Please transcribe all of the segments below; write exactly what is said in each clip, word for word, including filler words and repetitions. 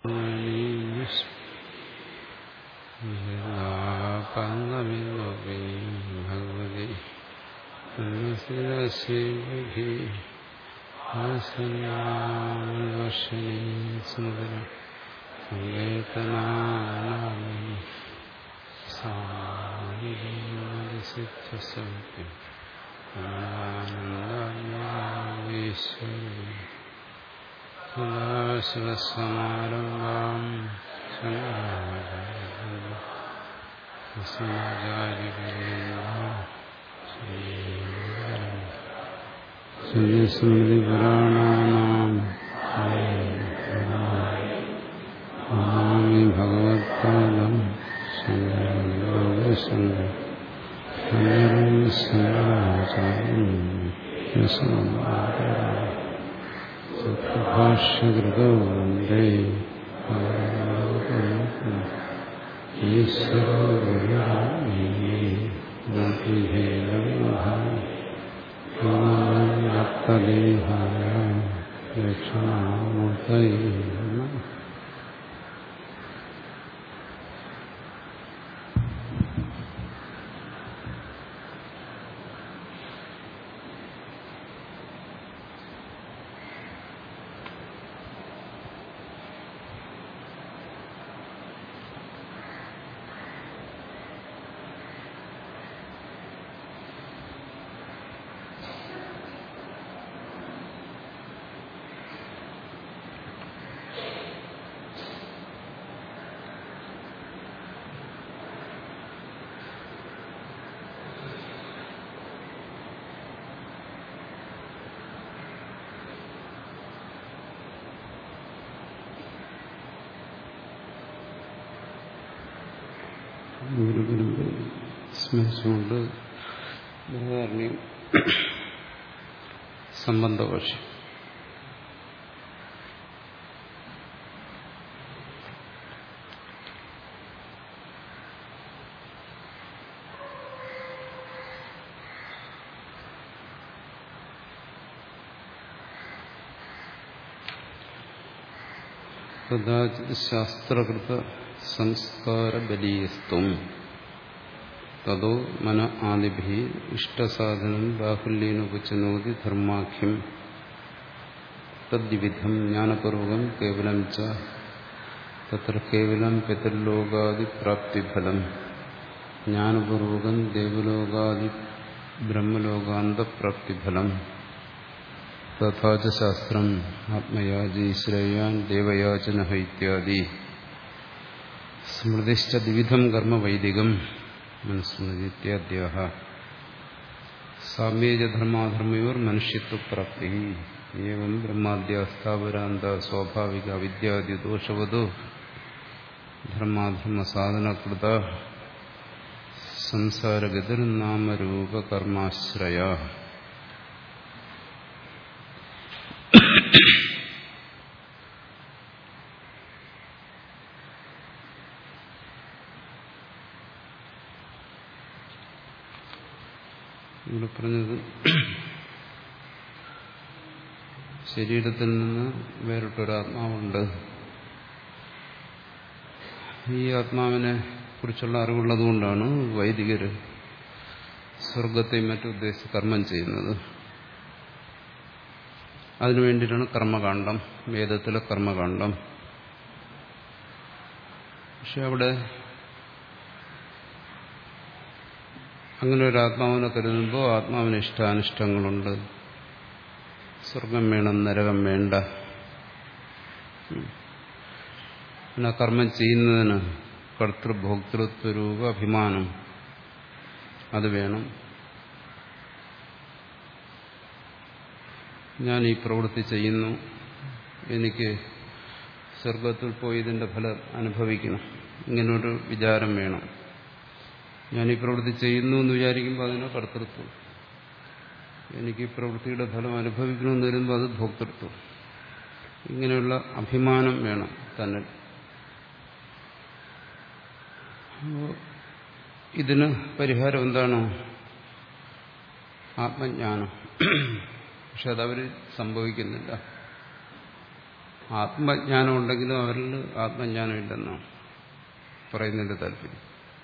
ഭഗവതി ശിവഭി ആസനാവർഷിണീ സുന്ദര സങ്കേതനാനാമി സാരിസിദ്ധസൗഖ്യം ആനന്ദീശ്വരി സദാശിവസമാരംഭാം സ്മൃതിപുരാണാനാം നമാമി ഭഗവത്പാദം ഭാഷ്യകൃതോ വന്ദേ ഈശ്വരദേഹായ ദക്ഷിണാമൂർത്തയേ നമഃ. ഗുരുഗുരുവിനെ സ്മരിച്ചുകൊണ്ട് ബൃഹദാരണ്യം സംബന്ധഭാഷ്യം. കഥാചിത് ശാസ്ത്രകൃത സംസ്കാരബലീയസ്ത്വം തതോ മന ആദിഭി ഇഷ്ടസാധനം ബാഹുല്യേനുപചനോതി ധർമാഖ്യം തദ്വിധം ജ്ഞാനപൂർവകം കേവലം ച തത്ര കേവലം പിതർലോകാദിപ്രാപ്തിഫലം ജ്ഞാനപൂർവകം ദേവലോകാദി ബ്രഹ്മലോകാന്തപ്രാപ്തിഫലം തഥാ ച ശാസ്ത്രം ആത്മയാജി ശ്രേയാൻ ദേവയാചന ഇത്യാദി സ്മൃതിശ്ച ദ്വിധം കർമ്മ വൈദികം മനുസ്മൃതി ഇത്യാദ്യാഹ സാമ്യേജ ധർമാധർമ്മയോർ മനുഷ്യത്വപ്രാപ്തി ഏവം ബ്രഹ്മാദ്യ സ്ഥാവരാന്ത സ്വാഭാവിക അവിദ്യാദി ദോഷവതോ ധർമാധർമ്മ സാധനകൃത സംസാരഗതിർനാമരൂപ കർമാശ്രയ. ഇവിടെ പറഞ്ഞത് ശരീരത്തിൽ നിന്ന് വേറിട്ടൊരാത്മാവുണ്ട്. ഈ ആത്മാവിനെ കുറിച്ചുള്ള അറിവുള്ളതുകൊണ്ടാണ് വൈദികര് സ്വർഗത്തെയും മറ്റും ഉദ്ദേശിച്ച് കർമ്മം ചെയ്യുന്നത്. അതിനു വേണ്ടിയിട്ടാണ് കർമ്മകാണ്ഡം, വേദത്തിലെ കർമ്മകാണ്ഡം. പക്ഷെ അവിടെ അങ്ങനെ ഒരു ആത്മാവിനെ കരുതുമ്പോൾ ആത്മാവിന് ഇഷ്ടാനിഷ്ടങ്ങളുണ്ട്. സ്വർഗം വേണം, നരകം വേണ്ട. പിന്നെ കർമ്മം ചെയ്യുന്നതിന് കർത്തൃഭോക്തൃത്വരൂപ അഭിമാനം അത് വേണം. ഞാൻ ഈ പ്രവൃത്തി ചെയ്യുന്നു, എനിക്ക് സ്വർഗത്തിൽ പോയി ഇതിന്റെ ഫലം അനുഭവിക്കണം, ഇങ്ങനൊരു വിചാരം വേണം. ഞാൻ ഈ പ്രവൃത്തി ചെയ്യുന്നു എന്ന് വിചാരിക്കുമ്പോൾ അതിന് കർത്തൃത്വം, എനിക്ക് ഈ പ്രവൃത്തിയുടെ ഫലം അനുഭവിക്കണമെന്ന് വരുമ്പോൾ അത് ഭോക്തൃത്വം. ഇങ്ങനെയുള്ള അഭിമാനം വേണം തന്നെ. ഇതിന് പരിഹാരം എന്താണ്? ആത്മജ്ഞാനം. പക്ഷെ അതവർ സംഭവിക്കുന്നില്ല. ആത്മജ്ഞാനം ഉണ്ടെങ്കിലും അവരിൽ ആത്മജ്ഞാനം ഇല്ലെന്നാണ് പറയുന്നതിന്റെ താല്പര്യം.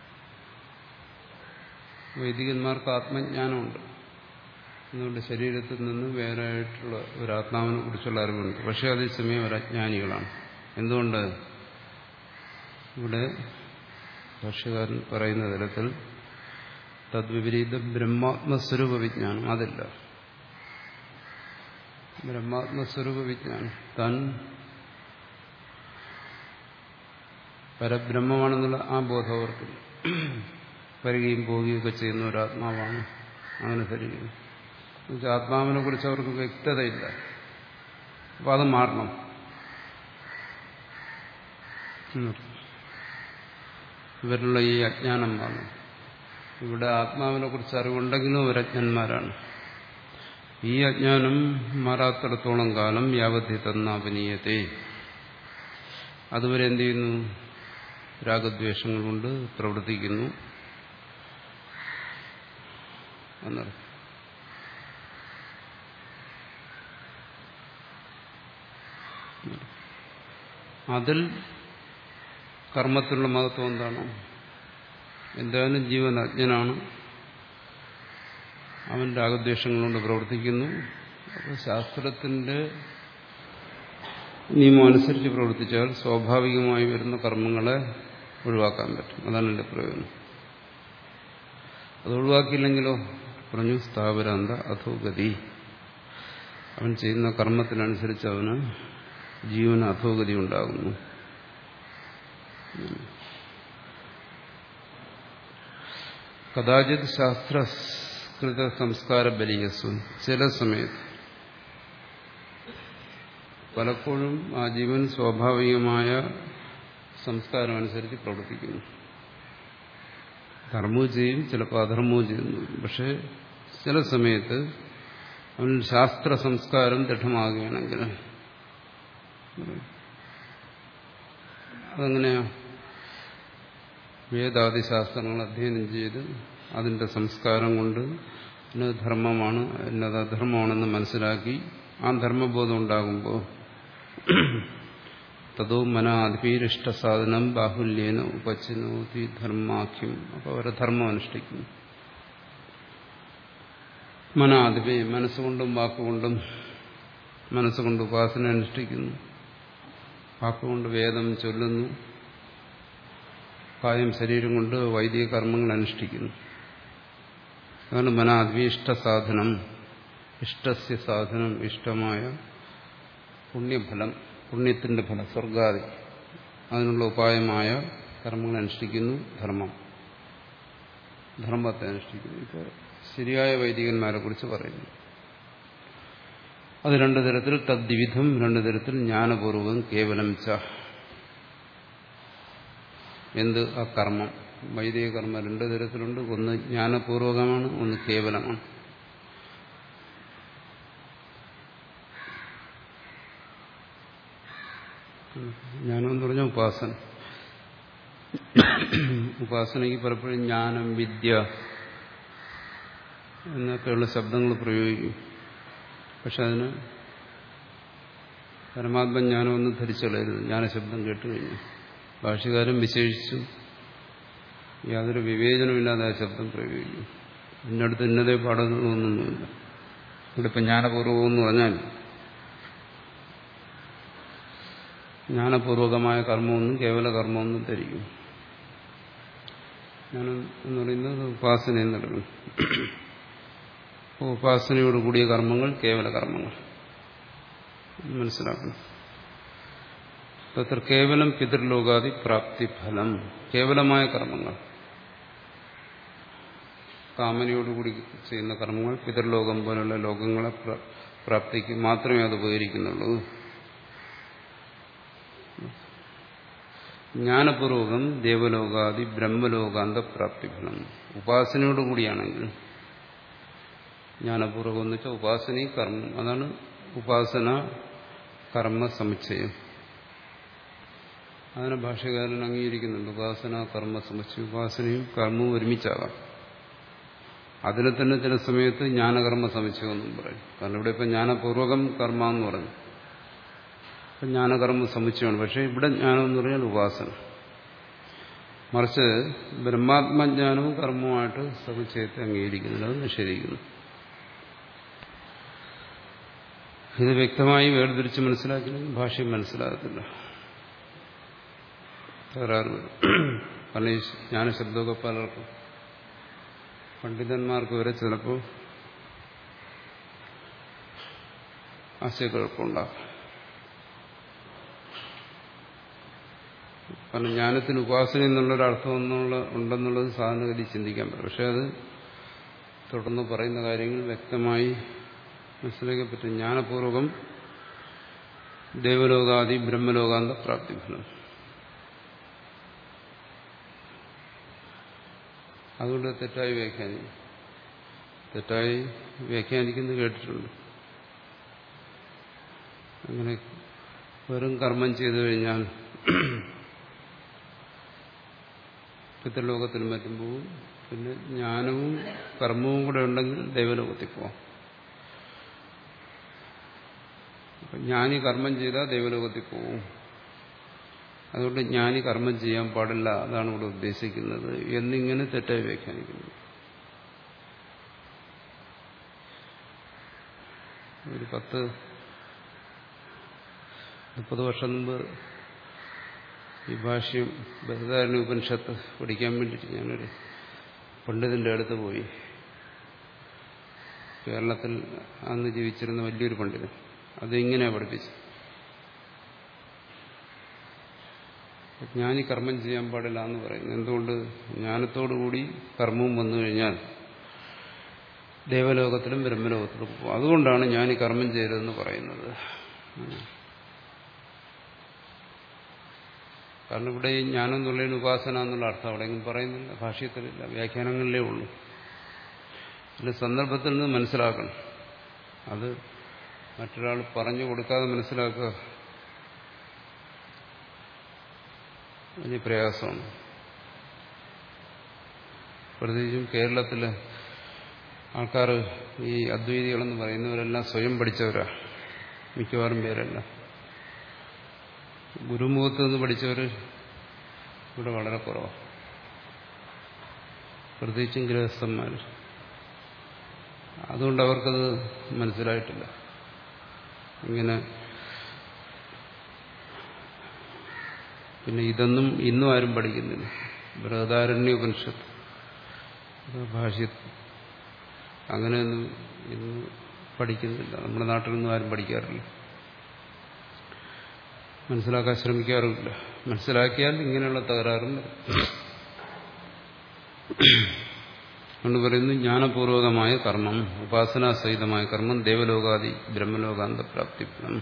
വൈദികന്മാർക്ക് ആത്മജ്ഞാനമുണ്ട്, അതുകൊണ്ട് ശരീരത്തിൽ നിന്ന് വേറെ ആയിട്ടുള്ള ഒരു ആത്മാവിനെ കുറിച്ചുള്ള അറിവുണ്ട്. പക്ഷെ അതേസമയം ഒരു അജ്ഞാനികളാണ്. എന്തുകൊണ്ട്? ഇവിടെ ഭാഷ്യകാരൻ പറയുന്ന തരത്തിൽ തദ്വിപരീത ബ്രഹ്മാത്മസ്വരൂപ വിജ്ഞാനം അതില്ല. ബ്രഹ്മാത്മസ്വരൂപ വിജ്ഞാനം താൻ പരബ്രഹ്മമാണെന്നുള്ള ആ ബോധം അവർക്കില്ല. വരികയും പോവുകയൊക്കെ ചെയ്യുന്ന ഒരാത്മാവാണ് അങ്ങനെ ധരിക്കുന്നു. ആത്മാവിനെ കുറിച്ച് അവർക്ക് വ്യക്തതയില്ല. അപ്പൊ അത് മാറണം. ഇവരിലുള്ള ഈ അജ്ഞാനം മാറണം. ഇവിടെ ആത്മാവിനെ കുറിച്ച് അറിവുണ്ടെങ്കിലും അവരജ്ഞന്മാരാണ്. ഈ അജ്ഞാനം മാറാത്തിടത്തോളം കാലം യാവധി തന്നാപനീയത്തെ, അതുവരെ എന്ത് ചെയ്യുന്നു? രാഗദ്വേഷങ്ങൾ കൊണ്ട് പ്രവർത്തിക്കുന്നു എന്നർത്ഥം. അതിൽ കർമ്മത്തിലുള്ള മഹത്വം എന്താണ്? എന്തായാലും ജീവൻ അജ്ഞനാണ്, അവൻ രാഗദ്വേഷങ്ങൾ കൊണ്ട് പ്രവർത്തിക്കുന്നു. അപ്പോൾ ശാസ്ത്രത്തിന്റെ നിയമം അനുസരിച്ച് പ്രവർത്തിച്ചാൽ സ്വാഭാവികമായി വരുന്ന കർമ്മങ്ങളെ ഒഴിവാക്കാൻ പറ്റും. അതാണ് എൻ്റെ പ്രയോജനം. അത് ഒഴിവാക്കിയില്ലെങ്കിലോ പറഞ്ഞു സ്ഥാവരാന്ത അധോഗതി, അവൻ ചെയ്യുന്ന കർമ്മത്തിനനുസരിച്ച് അവന് ജീവന് അധോഗതി ഉണ്ടാകുന്നു. കഥാചിത് ശാസ്ത്രകൃത സംസ്കാര ബലിയസ്വൻ, ചില സമയത്ത് പലപ്പോഴും ആ ജീവൻ സ്വാഭാവികമായ സംസ്കാരം അനുസരിച്ച് പ്രവർത്തിക്കുന്നു. ധർമ്മവും ചെയ്യും, ചിലപ്പോൾ അധർമ്മവും ചെയ്യുന്നു. പക്ഷെ ചില സമയത്ത് അവൻ ശാസ്ത്ര സംസ്കാരം ദൃഢമാകുകയാണെങ്കിൽ അതെങ്ങനെയാ? വേദാദി ശാസ്ത്രങ്ങൾ അധ്യയനം ചെയ്ത് അതിന്റെ സംസ്കാരം കൊണ്ട് ഇന്നത് ധർമ്മമാണ് ഇന്നത് അധർമ്മമാണെന്ന് മനസ്സിലാക്കി ആ ധർമ്മബോധം ഉണ്ടാകുമ്പോൾ തതോ മനാധിപീരിഷ്ട സാധനം ബാഹുല്യേന ഉപചനോതി ധർമാഖ്യം. അപ്പോൾ അവരെ ധർമ്മം അനുഷ്ഠിക്കുന്നു. മനാധിപി മനസ്സുകൊണ്ടും വാക്കുകൊണ്ടും, മനസ്സുകൊണ്ട് ഉപാസന അനുഷ്ഠിക്കുന്നു, വാക്കുകൊണ്ട് വേദം ചൊല്ലുന്നു, കായം ശരീരം കൊണ്ട് വൈദിക കർമ്മങ്ങൾ അനുഷ്ഠിക്കുന്നു. അതാണ് മനാധിപീഷ്ട സാധനം. ഇഷ്ടസ്യ സാധനം, ഇഷ്ടമായ പുണ്യഫലം, പുണ്യത്തിന്റെ ഫലം, സ്വർഗാദി അതിനുള്ള ഉപായമായ കർമ്മങ്ങൾ അനുഷ്ഠിക്കുന്നു. ധർമ്മം, ധർമ്മത്തെ അനുഷ്ഠിക്കുന്നു. ഇപ്പോൾ ശരിയായ വൈദികന്മാരെ കുറിച്ച് പറയുന്നു. അത് രണ്ടു തരത്തിൽ, തദ്വിധം രണ്ടു തരത്തിൽ, ജ്ഞാനപൂർവകം കേവലം ച. എന്ത്? ആ കർമ്മം, വൈദിക കർമ്മം രണ്ടു തരത്തിലുണ്ട്. ഒന്ന് ജ്ഞാനപൂർവകമാണ്, ഒന്ന് കേവലമാണ്. ജ്ഞാനം എന്ന് പറഞ്ഞാൽ ഉപാസന. ഉപാസനയ്ക്ക് പലപ്പോഴും ജ്ഞാനം, വിദ്യ എന്നൊക്കെയുള്ള ശബ്ദങ്ങൾ പ്രയോഗിക്കും. പക്ഷെ അതിന് പരമാത്മജ്ഞാനമൊന്നും ധരിച്ചുകളയരുത്. ജ്ഞാനശബ്ദം കേട്ടു കഴിഞ്ഞു ഭാഷ്യകാരൻ വിശേഷിച്ചു യാതൊരു വിവേചനമില്ലാതെ ആ ശബ്ദം പ്രയോഗിക്കും. ഇതിനടുത്ത് ഇന്നതേ പാടുന്നതൊന്നുമില്ല. ഇവിടെ ഇപ്പം ജ്ഞാനപൂർവകം എന്ന് പറഞ്ഞാൽ ജ്ഞാനപൂർവകമായ കർമ്മമൊന്നും കേവല കർമ്മമൊന്നും ധരിക്കും. ജ്ഞാനം എന്ന് പറയുന്നത് ഉപാസന എന്നെടുക്കും. ഉപാസനയോട് കൂടിയ കർമ്മങ്ങൾ കേവല കർമ്മങ്ങൾ മനസ്സിലാക്കണം. തത്ര കേവലം പിതൃലോകാദി പ്രാപ്തി ഫലം, കേവലമായ കർമ്മങ്ങൾ, കാമനയോടുകൂടി ചെയ്യുന്ന കർമ്മങ്ങൾ പിതൃലോകം പോലുള്ള ലോകങ്ങളെ പ്രാപ്തിക്ക് മാത്രമേ അത് ഉപകരിക്കുന്നുള്ളൂ. ജ്ഞാനപൂർവകം ദേവലോകാദി ബ്രഹ്മലോകാന്ത പ്രാപ്തി ഫലം. ഉപാസനയോടുകൂടിയാണെങ്കിൽ, ജ്ഞാനപൂർവകം എന്ന് വെച്ചാൽ ഉപാസനയും കർമ്മം, അതാണ് ഉപാസന കർമ്മ സമുച്ചയം. അതിനെ ഭാഷ്യകാരൻ അംഗീകരിക്കുന്നുണ്ട്. ഉപാസന കർമ്മ സമുച്ചയം, ഉപാസനയും കർമ്മവും ഒരുമിച്ചാകാം. അതിനെ തന്നെ ചില സമയത്ത് ജ്ഞാനകർമ്മ സമുച്ചയം എന്നും പറയും. കാരണം ഇവിടെ ഇപ്പം ജ്ഞാനപൂർവകം കർമ്മ എന്ന് പറഞ്ഞു. അപ്പം ജ്ഞാനകർമ്മ സമുച്ചയമാണ്. പക്ഷേ ഇവിടെ ജ്ഞാനം എന്ന് പറഞ്ഞാൽ ഉപാസന. മറിച്ച് ബ്രഹ്മാത്മജ്ഞാനവും കർമ്മവുമായിട്ട് സമുച്ചയത്തെ അംഗീകരിക്കുന്നില്ല, അത് നിഷേധിക്കുന്നു. ഇത് വ്യക്തമായി വേർതിരിച്ച് മനസ്സിലാക്കില്ലെങ്കിൽ ഭാഷ്യം മനസ്സിലാകത്തില്ല, തകരാറ് വരും. കാരണം ഈ ജ്ഞാനശബ്ദമൊക്കെ പലർക്കും പണ്ഡിതന്മാർക്ക് വരെ ചിലപ്പോൾ ആശയക്കുഴപ്പമുണ്ടാകും. കാരണം ജ്ഞാനത്തിന് ഉപാസന എന്നുള്ളൊരർത്ഥം എന്നുള്ള ഉണ്ടെന്നുള്ളത് സാധാരണഗതി ചിന്തിക്കാൻ പറ്റും. പക്ഷെ അത് തുടർന്ന് പറയുന്ന കാര്യങ്ങൾ വ്യക്തമായി മനസ്സിലാക്കാൻ പറ്റും. ജ്ഞാനപൂർവകം ദേവലോകാദി ബ്രഹ്മലോകാന്ത പ്രാപ്തിഫലം. അതുകൊണ്ട് തെറ്റായി വ്യാഖ്യാനിക്കും. തെറ്റായി വ്യാഖ്യാനിക്കുന്നത് കേട്ടിട്ടുണ്ട്. അങ്ങനെ വെറും കർമ്മം ചെയ്തു കഴിഞ്ഞാൽ പിതൃലോകത്തിനും മറ്റും പോവും. പിന്നെ ജ്ഞാനവും കർമ്മവും കൂടെ ഉണ്ടെങ്കിൽ ദൈവലോകത്തിൽ പോവാം. ജ്ഞാനി കർമ്മം ചെയ്താൽ ദൈവലോകത്തിൽ പോവും. അതുകൊണ്ട് ജ്ഞാനി കർമ്മം ചെയ്യാൻ പാടില്ല, അതാണ് ഇവിടെ ഉദ്ദേശിക്കുന്നത് എന്നിങ്ങനെ തെറ്റായി വ്യാഖ്യാനിക്കുന്നു. ഒരു പത്ത് മുപ്പത് വർഷം മുമ്പ് ഈ ഭാഷ്യം ബൃഹദാരണ്യ ഉപനിഷത്ത് പഠിക്കാൻ വേണ്ടിയിട്ട് ഞാനൊരു പണ്ഡിതന്റെ അടുത്ത് പോയി. കേരളത്തിൽ അന്ന് ജീവിച്ചിരുന്ന വലിയൊരു പണ്ഡിതൻ. അതിങ്ങനെയാണ് പഠിപ്പിച്ചത്. ജ്ഞാനി കർമ്മം ചെയ്യാൻ പാടില്ല എന്ന് പറയുന്നു. എന്തുകൊണ്ട്? ജ്ഞാനത്തോടുകൂടി കർമ്മവും വന്നു കഴിഞ്ഞാൽ ദേവലോകത്തിലും ബ്രഹ്മലോകത്തിലും പോകും. അതുകൊണ്ടാണ് ജ്ഞാനി കർമ്മം ചെയ്തതെന്ന് പറയുന്നത്. കാരണം ഇവിടെ ഈ ജ്ഞാനം എന്നുള്ളതിന് ഉപാസന എന്നുള്ള അർത്ഥം അവിടെയെങ്കിലും പറയുന്നില്ല, ഭാഷ്യത്തിലില്ല, വ്യാഖ്യാനങ്ങളിലേ ഉള്ളൂ. അതിന്റെ സന്ദർഭത്തിൽ നിന്ന് മനസ്സിലാക്കണം. അത് മറ്റൊരാൾ പറഞ്ഞു കൊടുക്കാതെ മനസ്സിലാക്കുക വലിയ പ്രയാസമാണ്. പ്രത്യേകിച്ചും കേരളത്തിലെ ആൾക്കാർ ഈ അദ്വൈതികളെന്ന് പറയുന്നവരെല്ലാം സ്വയം പഠിച്ചവരാ, മിക്കവാറും പേരെല്ലാം. ഗുരുമുഖത്ത് നിന്ന് പഠിച്ചവർ ഇവിടെ വളരെ കുറവാണ്, പ്രത്യേകിച്ചും ഗൃഹസ്ഥന്മാർ. അതുകൊണ്ട് അവർക്കത് മനസ്സിലായിട്ടില്ല. ഇങ്ങനെ പിന്നെ ഇതൊന്നും ഇന്നും ആരും പഠിക്കുന്നില്ല. ബൃഹദാരണ്യ ഉപനിഷത്ത് ഭാഷ്യ അങ്ങനെയൊന്നും ഇന്ന് പഠിക്കുന്നില്ല. നമ്മുടെ നാട്ടിലൊന്നും ആരും പഠിക്കാറില്ല, മനസ്സിലാക്കാൻ ശ്രമിക്കാറുമില്ല. മനസ്സിലാക്കിയാൽ ഇങ്ങനെയുള്ള തകരാറും കൊണ്ട് പറയുന്നു ജ്ഞാനപൂർവകമായ കർമ്മം, ഉപാസനാസഹിതമായ കർമ്മം ദേവലോകാദി ബ്രഹ്മലോകാന്ത പ്രാപ്തിഫലം.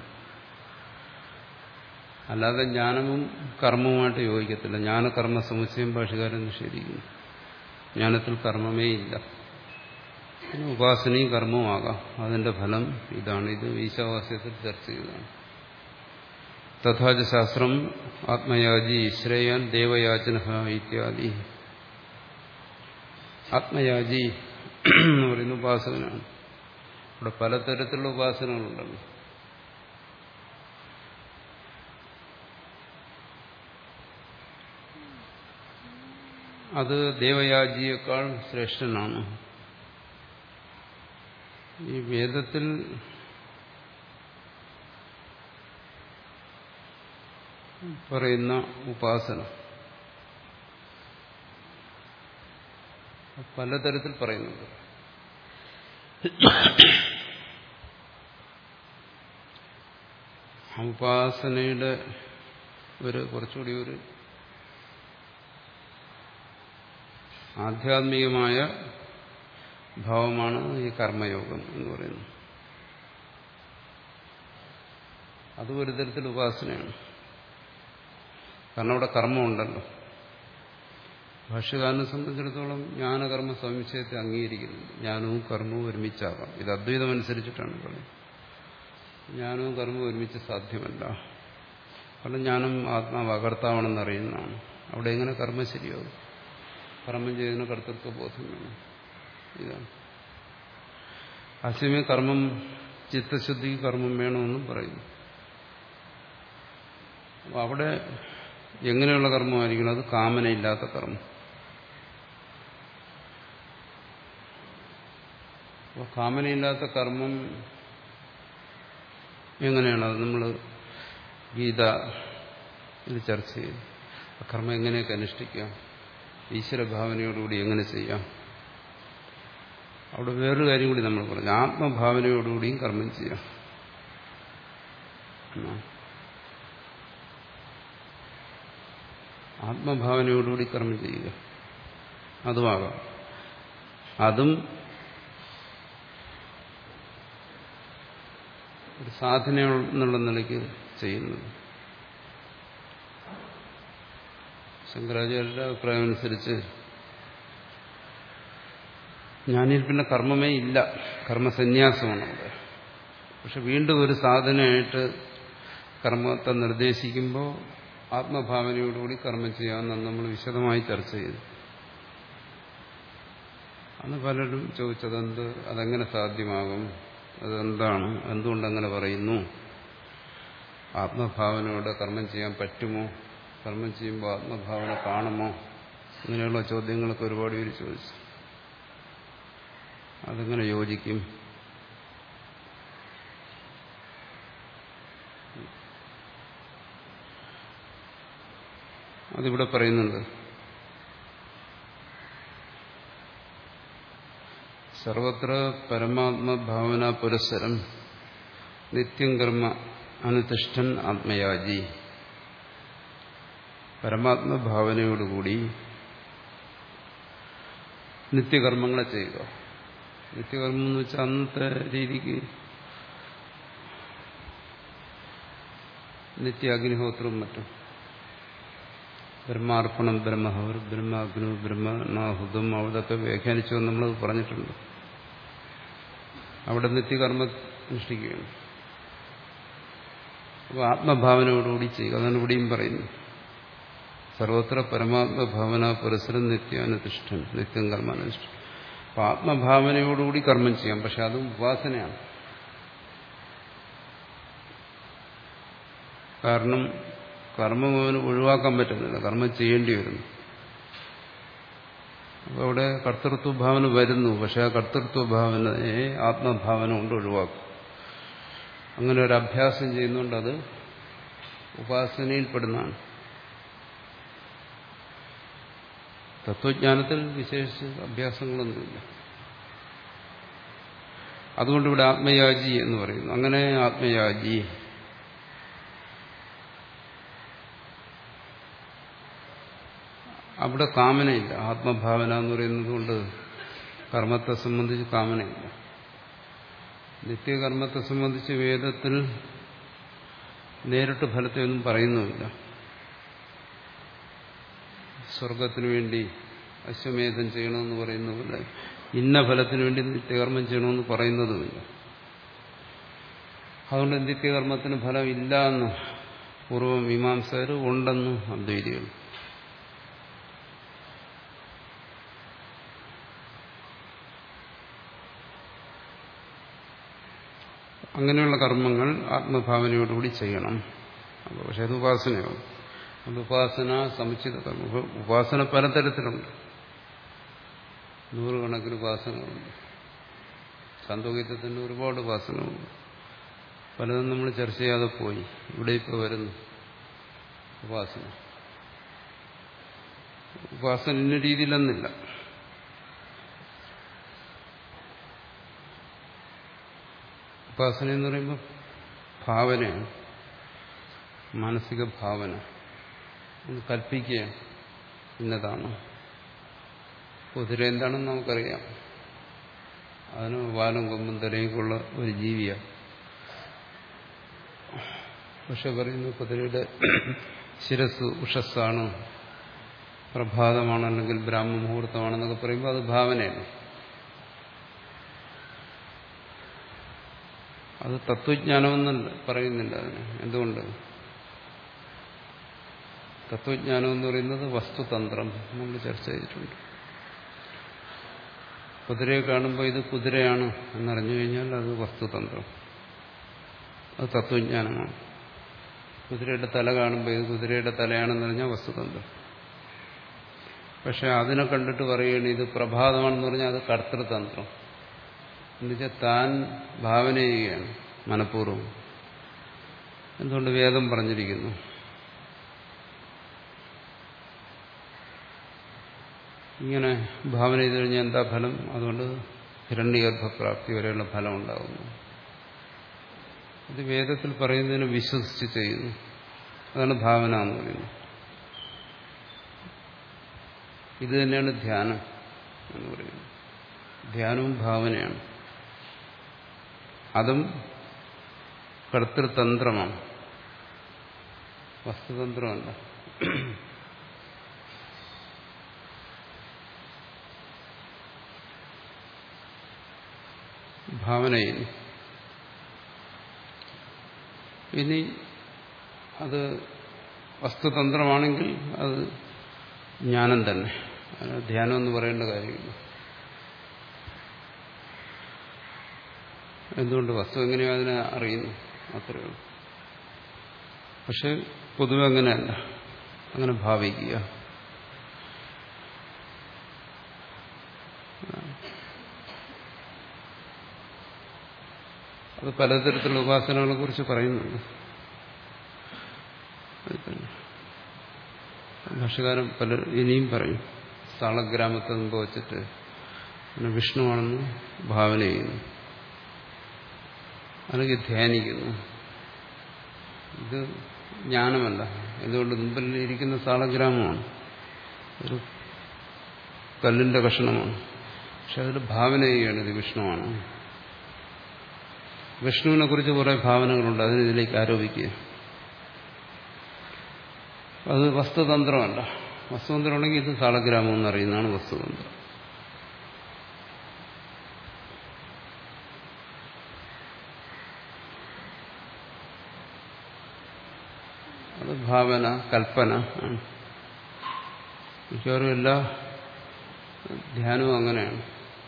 അല്ലാതെ ജ്ഞാനവും കർമ്മവുമായിട്ട് യോജിക്കത്തില്ല. ജ്ഞാനകർമ്മ സമുച്ചയം ഭാഷകാരൻ നിഷേധിക്കുന്നു. ജ്ഞാനത്തിൽ കർമ്മമേ ഇല്ല. ഉപാസനയും കർമ്മവും ആകാം. അതിന്റെ ഫലം ഇതാണ്. ഇത് ഈശാവാസ്യത്തിൽ ചർച്ച ചെയ്തതാണ്. തഥാച ശാസ്ത്രം ആത്മയാജി ശ്രേയാൻ ദേവയാചന ഇത്യാദി. ആത്മയാജി എന്ന് പറയുന്ന ഉപാസകനാണ്. ഇവിടെ പലതരത്തിലുള്ള ഉപാസനകളുണ്ടല്ലോ. അത് ദേവയാജിയേക്കാൾ ശ്രേഷ്ഠനാണ്. ഈ വേദത്തിൽ പറയുന്ന ഉപാസന പലതരത്തിൽ പറയുന്നുണ്ട്. ഉപാസനയുടെ ഒരു കുറച്ചുകൂടി ഒരു ആധ്യാത്മികമായ ഭാവമാണ് ഈ കർമ്മയോഗം എന്ന് പറയുന്നത്. അതും ഒരു തരത്തിൽ ഉപാസനയാണ്. കാരണം അവിടെ കർമ്മമുണ്ടല്ലോ. ഭാഷ്യകാരനെ സംബന്ധിച്ചിടത്തോളം ജ്ഞാനകർമ്മ സമുച്ചയത്തെ അംഗീകരിക്കുന്നുണ്ട്. ജ്ഞാനവും കർമ്മവും ഒരുമിച്ചാകാം. ഇത് അദ്വൈതം അനുസരിച്ചിട്ടാണ് പറയുന്നത്. ജ്ഞാനവും കർമ്മവും ഒരുമിച്ച് സാധ്യമല്ല. കാരണം ജ്ഞാനം ആത്മാവ് അകർത്താവണമെന്ന് അറിയുന്നതാണ്. അവിടെ എങ്ങനെ കർമ്മം ശരിയാകും? കർമ്മം ചെയ്യുന്ന കർത്തൃത്വ ബോധം വേണം. ഇതാണ് അസമയം കർമ്മം ചിത്തശുദ്ധിക്ക് കർമ്മം വേണമെന്നും പറയുന്നു. അപ്പോൾ അവിടെ എങ്ങനെയുള്ള കർമ്മമായിരിക്കണം? അത് കാമനയില്ലാത്ത കർമ്മം. അപ്പോൾ കാമനയില്ലാത്ത കർമ്മം എങ്ങനെയാണ്? അത് നമ്മൾ ഗീത ഇത് ചർച്ച ചെയ്തു. കർമ്മം എങ്ങനെയൊക്കെ അനുഷ്ഠിക്കാം, ഈശ്വരഭാവനയോടുകൂടി എങ്ങനെ ചെയ്യാം. അവിടെ വേറൊരു കാര്യം കൂടി നമ്മൾ പറഞ്ഞു, ആത്മഭാവനയോടുകൂടിയും കർമ്മം ചെയ്യാം. ആത്മഭാവനയോടുകൂടി കർമ്മം ചെയ്യുക, അതുമാകാം. അതും ഒരു സാധന എന്നുള്ള നിലയ്ക്ക് ചെയ്യുന്നത്. ശങ്കരാചാര്യരുടെ അഭിപ്രായം അനുസരിച്ച് ജ്ഞാനിയിൽ പിന്നെ കർമ്മമേ ഇല്ല, കർമ്മസന്യാസമാണ് അവിടെ. പക്ഷെ വീണ്ടും ഒരു സാധനയായിട്ട് കർമ്മത്തെ നിർദ്ദേശിക്കുമ്പോൾ ആത്മഭാവനയോടുകൂടി കർമ്മം ചെയ്യാമെന്നാണ് നമ്മൾ വിശദമായി ചർച്ച ചെയ്തു. അന്ന് പലരും ചോദിച്ചതെന്ത്, അതെങ്ങനെ സാധ്യമാകും, അതെന്താണ്, എന്തുകൊണ്ടങ്ങനെ പറയുന്നു, ആത്മഭാവനയോടെ കർമ്മം ചെയ്യാൻ പറ്റുമോ, കർമ്മം ചെയ്യുമ്പോൾ ആത്മഭാവന കാണുമോ, ഇങ്ങനെയുള്ള ചോദ്യങ്ങളൊക്കെ ഒരുപാട് പേര് ചോദിച്ചു. അതെങ്ങനെ യോജിക്കും? അതിവിടെ പറയുന്നുണ്ട്. സർവത്ര പരമാത്മഭാവന പുരസ്സരം നിത്യം കർമ്മ അനുതിഷ്ഠൻ ആത്മയാജി. പരമാത്മഭാവനയോടുകൂടി നിത്യകർമ്മങ്ങളെ ചെയ്യുക. നിത്യകർമ്മം എന്ന് വെച്ചാൽ അന്നത്തെ രീതിക്ക് നിത്യ അഗ്നിഹോത്രവും മറ്റും, ബ്രഹ്മാർപ്പണം, ബ്രഹ്മഹവർ, ബ്രഹ്മാഗ്നു, ബ്രഹ്മനാഹുതം, അവിടൊക്കെ വ്യാഖ്യാനിച്ചു നമ്മൾ പറഞ്ഞിട്ടുണ്ട്. അവിടെ നിത്യകർമ്മ അനുഷ്ഠിക്കുകയാണ്. അപ്പോൾ ആത്മഭാവനയോടുകൂടി ചെയ്യുക, അതാണ് ഇവിടെയും പറയുന്നു. സർവത്ര പരമാത്മഭാവന പുരസ്സരം നിത്യാനുതിഷ്ഠൻ, നിത്യം കർമാനുഷ്ഠൻ. അപ്പോൾ ആത്മഭാവനയോടുകൂടി കർമ്മം ചെയ്യാം, പക്ഷെ അതും ഉപാസനയാണ്. കാരണം കർമ്മം അവന് ഒഴിവാക്കാൻ പറ്റുന്നില്ല, കർമ്മം ചെയ്യേണ്ടി വരുന്നു. അപ്പോൾ അവിടെ കർത്തൃത്വഭാവന വരുന്നു, പക്ഷെ ആ കർത്തൃത്വഭാവനയെ ആത്മഭാവന കൊണ്ട് ഒഴിവാക്കും. അങ്ങനെ ഒരു അഭ്യാസം ചെയ്യുന്നതുകൊണ്ട് അത് ഉപാസനയിൽപ്പെടുന്നതാണ്. തത്വജ്ഞാനത്തിൽ വിശേഷിച്ച് അഭ്യാസങ്ങളൊന്നുമില്ല. അതുകൊണ്ട് ഇവിടെ ആത്മയാജി എന്ന് പറയുന്നു. അങ്ങനെ ആത്മയാജി അവിടെ കാമനയില്ല. ആത്മഭാവന എന്ന് പറയുന്നത് കൊണ്ട് കർമ്മത്തെ സംബന്ധിച്ച് കാമനയില്ല. നിത്യകർമ്മത്തെ സംബന്ധിച്ച് വേദത്തിൽ നേരിട്ട് ഫലത്തെ ഒന്നും പറയുന്നുമില്ല. സ്വർഗത്തിനു വേണ്ടി അശ്വമേധം ചെയ്യണമെന്ന് പറയുന്നതുമില്ല, ഇന്ന ഫലത്തിനു വേണ്ടി നിത്യകർമ്മം ചെയ്യണമെന്ന് പറയുന്നതുമില്ല. അതുകൊണ്ട് നിത്യകർമ്മത്തിന് ഫലം ഇല്ല എന്ന് പൂർവ്വ മീമാംസകർ, ഉണ്ടെന്ന് അദ്വൈതികൾ. അങ്ങനെയുള്ള കർമ്മങ്ങൾ ആത്മഭാവനയോടുകൂടി ചെയ്യണം. അപ്പോൾ പക്ഷെ അത് ഉപാസനയാവും. അത് ഉപാസന സമുച്ചിത കർമ്മം. ഉപാസന പലതരത്തിലുണ്ട്, നൂറുകണക്കിന് ഉപാസനകളുണ്ട്. സാന്ദോഗ്യത്തിന് ഒരുപാട് ഉപാസനകളുണ്ട്. പലതും നമ്മൾ ചർച്ച ചെയ്യാതെ പോയി. ഇവിടെ ഇപ്പോൾ വരുന്നു ഉപാസന. ഉപാസന ഇന്ന രീതിയിലൊന്നില്ല. ഉപാസന എന്ന് പറയുമ്പോൾ ഭാവനയാണ്, മാനസിക ഭാവന. ഒന്ന് കൽപ്പിക്കുക ഇന്നതാണ്. കുതിര എന്താണെന്ന് നമുക്കറിയാം, അതിന് വാലും കൊമ്പും തലയൊക്കെയുള്ള ഒരു ജീവിയാണ്. പക്ഷെ പറയുന്നു കുതിരയുടെ ശിരസ് ഉഷസ്സാണ്, പ്രഭാതമാണ്, അല്ലെങ്കിൽ ബ്രാഹ്മ മുഹൂർത്തമാണെന്നൊക്കെ പറയുമ്പോൾ അത് ഭാവനയാണ്. അത് തത്വജ്ഞാനമെന്ന് പറയുന്നില്ല അതിന്. എന്തുകൊണ്ട്? തത്വജ്ഞാനം എന്ന് പറയുന്നത് വസ്തുതന്ത്രം നമ്മൾ ചർച്ച ചെയ്തിട്ടുണ്ട്. കുതിരയെ കാണുമ്പോൾ ഇത് കുതിരയാണ് എന്നറിഞ്ഞു കഴിഞ്ഞാൽ അത് വസ്തുതന്ത്രം, അത് തത്വജ്ഞാനമാണ്. കുതിരയുടെ തല കാണുമ്പോൾ ഇത് കുതിരയുടെ തലയാണെന്ന് പറഞ്ഞാൽ വസ്തുതന്ത്രം. പക്ഷെ അതിനെ കണ്ടിട്ട് പറയുകയാണ് ഇത് പ്രഭാതമാണെന്ന് പറഞ്ഞാൽ അത് കർത്തൃതന്ത്രം. എന്നുവെച്ചാൽ താൻ ഭാവന ചെയ്യുകയാണ് മനഃപൂർവ്വം. എന്തുകൊണ്ട് വേദം പറഞ്ഞിരിക്കുന്നു. ഇങ്ങനെ ഭാവന ചെയ്തു കഴിഞ്ഞാൽ എന്താ ഫലം? അതുകൊണ്ട് ഹിരണ്യഗർഭപ്രാപ്തി വരെയുള്ള ഫലം ഉണ്ടാകുന്നു. ഇത് വേദത്തിൽ പറയുന്നതിന് വിശ്വസിച്ച് ചെയ്യുന്നു. അതാണ് ഭാവന എന്ന് പറയുന്നത്. ഇത് തന്നെയാണ് ധ്യാനം എന്ന് പറയുന്നത്. ധ്യാനവും ഭാവനയാണ്. അതും കർത്തൃതന്ത്രമാണ്, വസ്തുതന്ത്രമല്ല. ഭാവനയിൽ ഇനി അത് വസ്തുതന്ത്രമാണെങ്കിൽ അത് ജ്ഞാനം തന്നെ. ധ്യാനം എന്ന് പറയേണ്ട കാര്യമില്ല. എന്തുകൊണ്ട്? വസ്തു എങ്ങനെയോ അതിനെ അറിയുന്നു, അത്രയേ ഉള്ളൂ. പക്ഷെ പൊതുവെ അങ്ങനെയല്ല, അങ്ങനെ ഭാവിക്കുക. അത് പലതരത്തിലുള്ള ഉപാസനകളെ കുറിച്ച് പറയുന്നുണ്ട്. ഭാഷകാരൻ പല ഇനിയും പറയും. സാളഗ്രാമത്തെ മുമ്പ് വച്ചിട്ട് വിഷ്ണുവാണെന്ന് ഭാവന ചെയ്യുന്നു, അല്ലെങ്കിൽ ധ്യാനിക്കുന്നു. ഇത് ജ്ഞാനമല്ല. എന്തുകൊണ്ട്? മുമ്പിൽ ഇരിക്കുന്ന സാളഗ്രാമമാണ്, ഒരു കല്ലിന്റെ കഷണമാണ്. പക്ഷെ അതിൽ ഭാവന ചെയ്യുകയാണ് ഇത് വിഷ്ണുവാണ്. വിഷ്ണുവിനെ കുറിച്ച് കുറെ ഭാവനകളുണ്ട്, അതിന് ഇതിലേക്ക് ആരോപിക്കുക. അത് വസ്തുതന്ത്രമല്ല. വസ്തുതന്ത്രമാണെങ്കിൽ ഇത് സാളഗ്രാമം എന്നറിയുന്നതാണ് വസ്തുതന്ത്രം. അത് ഭാവന, കൽപ്പന ആണ്. മിക്കവാറും എല്ലാ ധ്യാനവും അങ്ങനെയാണ്.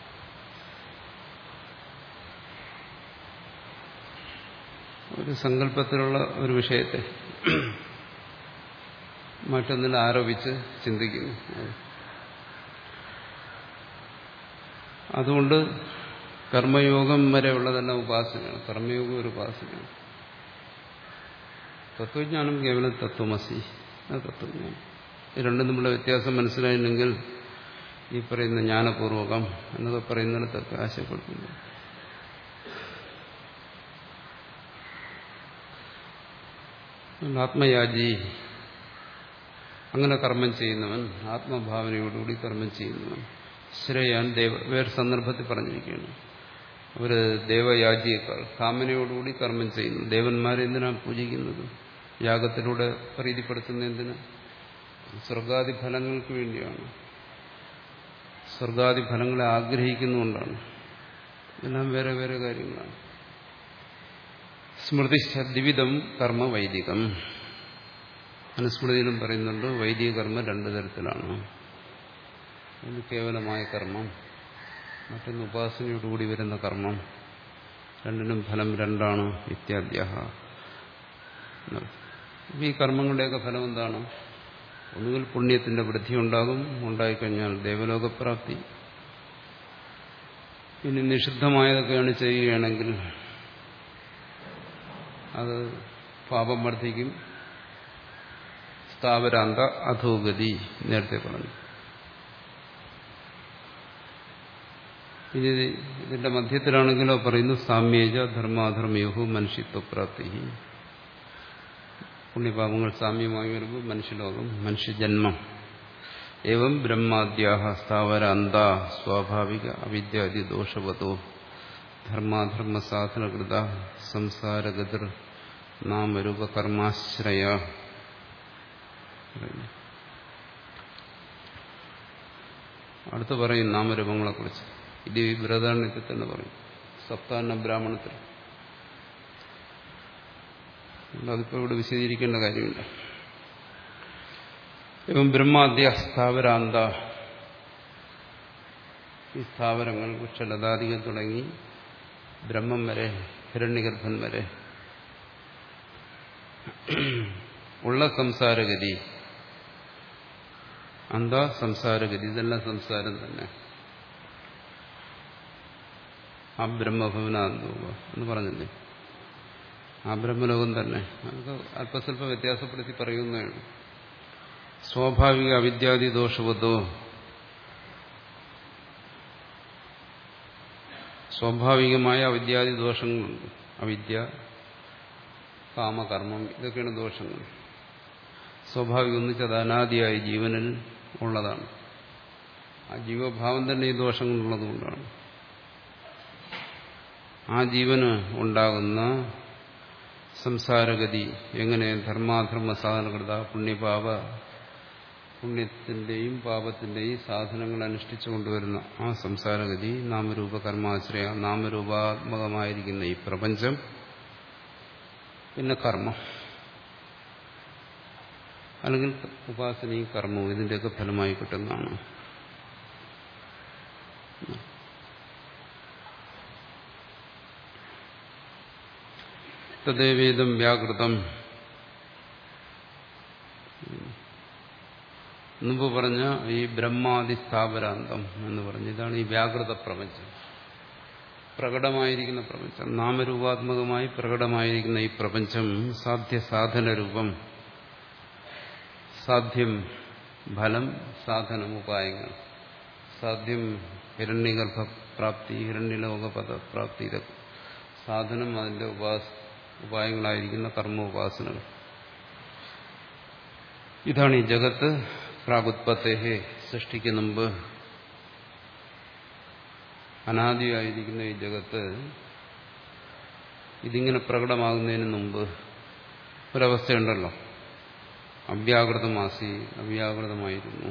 ഒരു സങ്കല്പത്തിലുള്ള ഒരു വിഷയത്തെ മറ്റൊന്നിൽ ആരോപിച്ച് ചിന്തിക്കുന്നു. അതുകൊണ്ട് കർമ്മയോഗം വരെയുള്ളതെല്ലാം ഉപാസനയാണ്. കർമ്മയോഗം ഒരു ഉപാസനയാണ്. തത്വജ്ഞാനം കേവലം തത്വമസി, തത്വജ്ഞാനം. ഇത് രണ്ടും നമ്മുടെ വ്യത്യാസം മനസ്സിലായില്ലെങ്കിൽ ഈ പറയുന്ന ജ്ഞാനപൂർവകം എന്നൊക്കെ പറയുന്നിടത്തൊക്കെ ആശയപ്പെടുത്തുന്നു. ആത്മയാജി, അങ്ങനെ കർമ്മം ചെയ്യുന്നവൻ, ആത്മഭാവനയോടുകൂടി കർമ്മം ചെയ്യുന്നവൻ. ശ്രേയാൻ ദേവ വേറെ സന്ദർഭത്തിൽ പറഞ്ഞിരിക്കുകയാണ്. അവര് ദേവയാജിയേക്കാൾ കാമനയോടുകൂടി കർമ്മം ചെയ്യുന്നു. ദേവന്മാരെ എന്തിനാണ് പൂജിക്കുന്നത്? യാഗത്തിലൂടെ പ്രീതിപ്പെടുത്തുന്ന എന്തിന്? സ്വർഗാദി ഫലങ്ങൾക്ക് വേണ്ടിയാണ്. സ്വർഗാദി ഫലങ്ങളെ ആഗ്രഹിക്കുന്നുകൊണ്ടാണ്. എല്ലാം വേറെ വേറെ കാര്യങ്ങളാണ്. സ്മൃതി ദ്വിവിധം കർമ്മ വൈദികം. അനുസ്മൃതിയിലും പറയുന്നുണ്ട് വൈദിക കർമ്മം രണ്ടു തരത്തിലാണ്. ഒന്ന് കേവലമായ കർമ്മം, മറ്റൊന്ന് ഉപാസനയോടുകൂടി വരുന്ന കർമ്മം. രണ്ടിനും ഫലം രണ്ടാണ്. ഇത്യാദ്യ. ഈ കർമ്മങ്ങളുടെയൊക്കെ ഫലം എന്താണ്? ഒന്നുകിൽ പുണ്യത്തിന്റെ വൃദ്ധി ഉണ്ടാകും, ഉണ്ടായിക്കഴിഞ്ഞാൽ ദേവലോകപ്രാപ്തി. ഇനി നിഷിദ്ധമായതൊക്കെയാണ് ചെയ്യുകയാണെങ്കിൽ അത് പാപം വർദ്ധിക്കും. സ്ഥാവരാന്ത അധോഗതി നേരത്തെ പറഞ്ഞു. ഇനി ഇതിന്റെ മധ്യത്തിലാണെങ്കിലോ പറയുന്നു സാമ്യേജ ധർമാധർമ്മയോഹു മനുഷ്യത്വപ്രാപ്തി. പുണ്യപാപങ്ങൾ സാമ്യമായി വരുമ്പോൾ മനുഷ്യലോകം, മനുഷ്യജന്മം. ഏവം ബ്രഹ്മാദ്യാഹ സ്ഥാവരാന്ത സ്വാഭാവിക അവിദ്യാദി ദോഷവതോ ധർമാധർമ്മ സാധനകൃത സംസാരഗതിർ നാമരൂപകർമാശ്രയ. അടുത്ത് പറയും നാമരൂപങ്ങളെക്കുറിച്ച്. ഇത് ഈ ബൃഹദാരണ്യത്തിൽ തന്നെ പറയും, സപ്താന്ന ബ്രാഹ്മണത്തിൽ. അതിപ്പോൾ ഇവിടെ വിശദീകരിക്കേണ്ട കാര്യമില്ല. ഇപ്പം ബ്രഹ്മാദ്യ സ്ഥാവരാന്ത, ഈ സ്ഥാവരങ്ങൾ വൃക്ഷലതാദികൾ തുടങ്ങി ബ്രഹ്മം വരെ, ഹിരണ്യഗർഭൻ വരെ ഉള്ള സംസാരഗതി. എന്താ സംസാരഗതി? ഇതെല്ലാം സംസാരം തന്നെ. ആ ബ്രഹ്മഭവനാന്തോപ എന്ന് പറഞ്ഞില്ലേ, ആ ബ്രഹ്മലോകം തന്നെ. അതൊക്കെ അല്പസ്വല്പം വ്യത്യാസപ്പെടുത്തി പറയുന്നതാണ്. സ്വാഭാവിക അവിദ്യാദി ദോഷവത്തോ, സ്വാഭാവികമായ അവിദ്യാദി ദോഷങ്ങളുണ്ട്. അവിദ്യ, കാമകർമ്മം, ഇതൊക്കെയാണ് ദോഷങ്ങൾ. സ്വാഭാവികം എന്ന് വെച്ചാൽ അത് അനാദിയായി ജീവനിൽ ഉള്ളതാണ്. ആ ജീവഭാവം തന്നെ ഈ ദോഷങ്ങളുള്ളതുകൊണ്ടാണ്. ആ ജീവന് ഉണ്ടാകുന്ന സംസാരഗതി എങ്ങനെ? ധർമാധർമ്മ സാധനകൃത പുണ്യപാപ, പുണ്യത്തിന്റെയും പാപത്തിന്റെയും സാധനങ്ങൾ അനുഷ്ഠിച്ചു കൊണ്ടുവരുന്ന ആ സംസാരഗതി, നാമരൂപ കർമാശ്രയ, നാമരൂപാത്മകമായിരിക്കുന്ന ഈ പ്രപഞ്ചം, പിന്നെ കർമ്മം, അല്ലെങ്കിൽ ഉപാസനയും കർമ്മവും, ഇതിന്റെയൊക്കെ ഫലമായി കിട്ടുന്നതാണ്. തദ്ദേവേദം വ്യാകൃതം. മുമ്പ് പറഞ്ഞ ഈ ബ്രഹ്മാദി സ്ഥാപരാന്തം എന്ന് പറഞ്ഞ്, ഇതാണ് ഈ വ്യാകൃത പ്രപഞ്ചം, പ്രകടമായിരിക്കുന്ന പ്രപഞ്ചം. നാമരൂപാത്മകമായി പ്രകടമായിരിക്കുന്ന ഈ പ്രപഞ്ചം സാധ്യ സാധനരൂപം. സാധ്യം ഫലം, സാധനം ഉപായങ്ങൾ. സാധ്യം ഹിരണ്യഗർഭപ്രാപ്തി, ഹിരണ്യലോകപദപ്രാപ്തി, ഇതൊക്കെ സാധനം, അതിന്റെ ഉപാസ ഉപായങ്ങളായിരിക്കുന്ന കർമ്മോപാസനകൾ. ഇതാണ് ഈ ജഗത്ത്. പ്രാഗുത്പത്തേഹേ, സൃഷ്ടിക്ക് മുമ്പ് അനാദിയായിരിക്കുന്ന ഈ ജഗത്ത് ഇതിങ്ങനെ പ്രകടമാകുന്നതിന് മുമ്പ് ഒരവസ്ഥയുണ്ടല്ലോ, അവ്യാകൃതമാസി, അവ്യാകൃതമായിരുന്നു,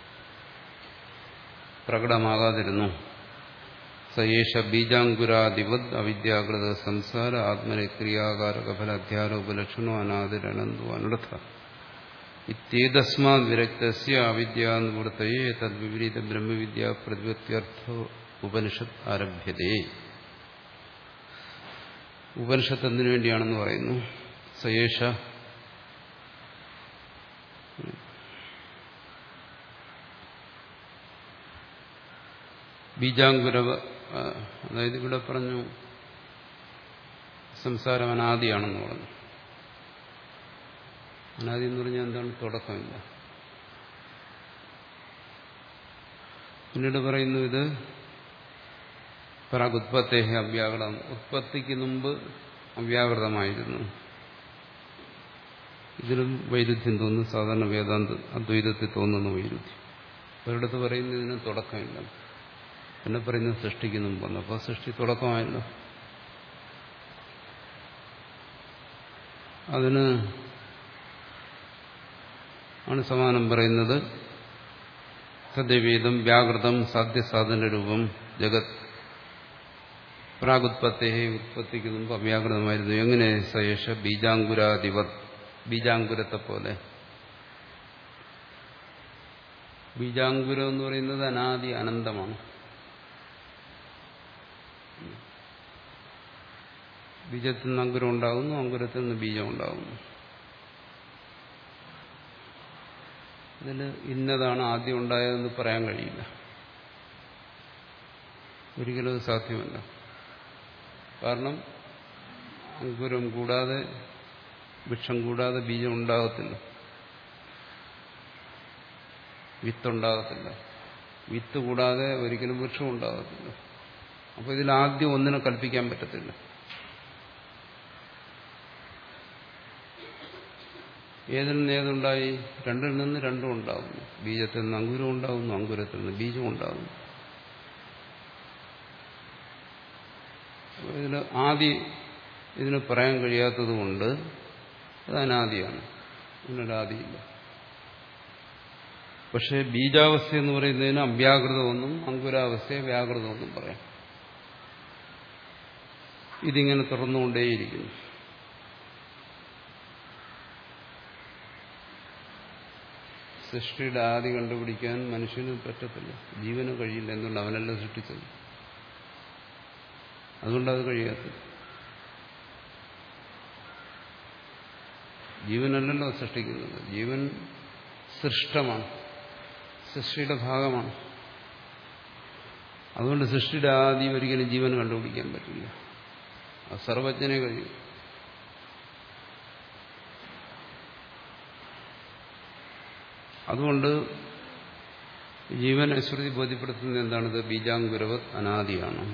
പ്രകടമാകാതിരുന്നു. സയേഷ ബീജാങ്കുരാധിപത് അവിദ്യാകൃത സംസാര ആത്മനെ ക്രിയാകാരക ഫല അധ്യാരോപലക്ഷണോ അനാദിരനന്തോ അനർത്ഥ ഇത്യേതസ്മാത് വിരക്തസ്യ അവിദ്യാനിവൃത്തയേ തദ്വിപരീത ബ്രഹ്മവിദ്യ പ്രതിപത്യർത്ഥ ഉപനിഷത്ത് ആരഭ്യതേ. ഉപനിഷത്ത് എന്തിനു വേണ്ടിയാണെന്ന് പറയുന്നു? സയേഷ ബീജാങ്കുര, അതായത് ഇവിടെ പറഞ്ഞു സംസാരം അനാദിയാണെന്ന് പറഞ്ഞു. അനാദി എന്ന് പറഞ്ഞാൽ എന്താണ്? തുടക്കമില്ല. പിന്നീട് പറയുന്നു ഇത് പ്രാഗുത്പത്തേഹ അവ്യാകൃതം, ഉത്പത്തിക്ക് മുമ്പ് അവ്യാകൃതമായിരുന്നു. ഇതിലും വൈരുദ്ധ്യം തോന്നുന്നു. സാധാരണ വേദാന്ത അദ്വൈതത്തിൽ തോന്നുന്ന വൈരുദ്ധ്യം. ഒരിടത്ത് പറയുന്നത് ഇതിന് തുടക്കമില്ല, പിന്നെ പറയുന്നത് സൃഷ്ടിക്ക് മുമ്പ്. അപ്പോൾ സൃഷ്ടി തുടക്കമായല്ലോ. അതിന് ആണ് സമാനം പറയുന്നത്. തദ്വേദം വ്യാകൃതം സാധ്യസാധന രൂപം ജഗത് പ്രാഗുത്പത്തേ, ഉത്പത്തിക്ക് മുമ്പ് അവ്യാകൃതമായിരുന്നു. എങ്ങനെ? സയേഷ ബീജാങ്കുരാധിപത്, ബീജാങ്കുരത്തെ പോലെ. ബീജാങ്കുരം എന്ന് പറയുന്നത് അനാദി അനന്തമാണ്. ബീജത്തിൽ നിന്ന് അങ്കുരം ഉണ്ടാകുന്നു, അങ്കുരത്തിൽ നിന്ന് ബീജം ഉണ്ടാകുന്നു. ഇതിൽ ഇന്നതാണ് ആദ്യം ഉണ്ടായതെന്ന് പറയാൻ കഴിയില്ല, ഒരിക്കലും അത് സാധ്യമല്ല. കാരണം അങ്കുരം കൂടാതെ, വൃക്ഷം കൂടാതെ ബീജം ഉണ്ടാകത്തില്ല, വിത്തുണ്ടാകത്തില്ല. വിത്ത് കൂടാതെ ഒരിക്കലും വൃക്ഷം ഉണ്ടാകത്തില്ല. അപ്പോൾ ഇതിൽ ആദ്യം ഒന്നിനെ കൽപ്പിക്കാൻ പറ്റത്തില്ല. ഏതിൽ നിന്ന് ഏതുണ്ടായി? രണ്ടിൽ നിന്ന് രണ്ടും ഉണ്ടാകുന്നു. ബീജത്തിൽ നിന്ന് അങ്കുരം ഉണ്ടാകുന്നു, അങ്കുരത്തിൽ നിന്ന് ബീജം ഉണ്ടാകുന്നു. ഇതിന് ആദി ഇതിന് പറയാൻ കഴിയാത്തത് കൊണ്ട് അത് അനാദിയാണ്, ഇതിനൊരാദിയില്ല. പക്ഷെ ബീജാവസ്ഥ എന്ന് പറയുന്നതിന് അവ്യാകൃതമെന്നും അങ്കുരാവസ്ഥയെ വ്യാകൃതമെന്നും പറയാം. ഇതിങ്ങനെ തുറന്നുകൊണ്ടേയിരിക്കുന്നു. സൃഷ്ടിയുടെ ആദി കണ്ടുപിടിക്കാൻ മനുഷ്യന് പറ്റത്തില്ല, ജീവന് കഴിയില്ല. എന്തുകൊണ്ട്? അവനല്ല സൃഷ്ടിച്ചത്, അതുകൊണ്ടത് കഴിയാത്തത്. ജീവനല്ലല്ലോ സൃഷ്ടിക്കുന്നത്. ജീവൻ സൃഷ്ടമാണ്, സൃഷ്ടിയുടെ ഭാഗമാണ്. അതുകൊണ്ട് സൃഷ്ടിയുടെ ആദ്യം ഒരിക്കലും ജീവൻ കണ്ടുപിടിക്കാൻ പറ്റില്ല. അത് സർവജ്ഞനെ കഴിയും. അതുകൊണ്ട് ജീവനെ ശ്രുതി ബോധ്യപ്പെടുത്തുന്നത് എന്താണിത്? ബീജാങ്കുരവത് അനാദിയാണ്,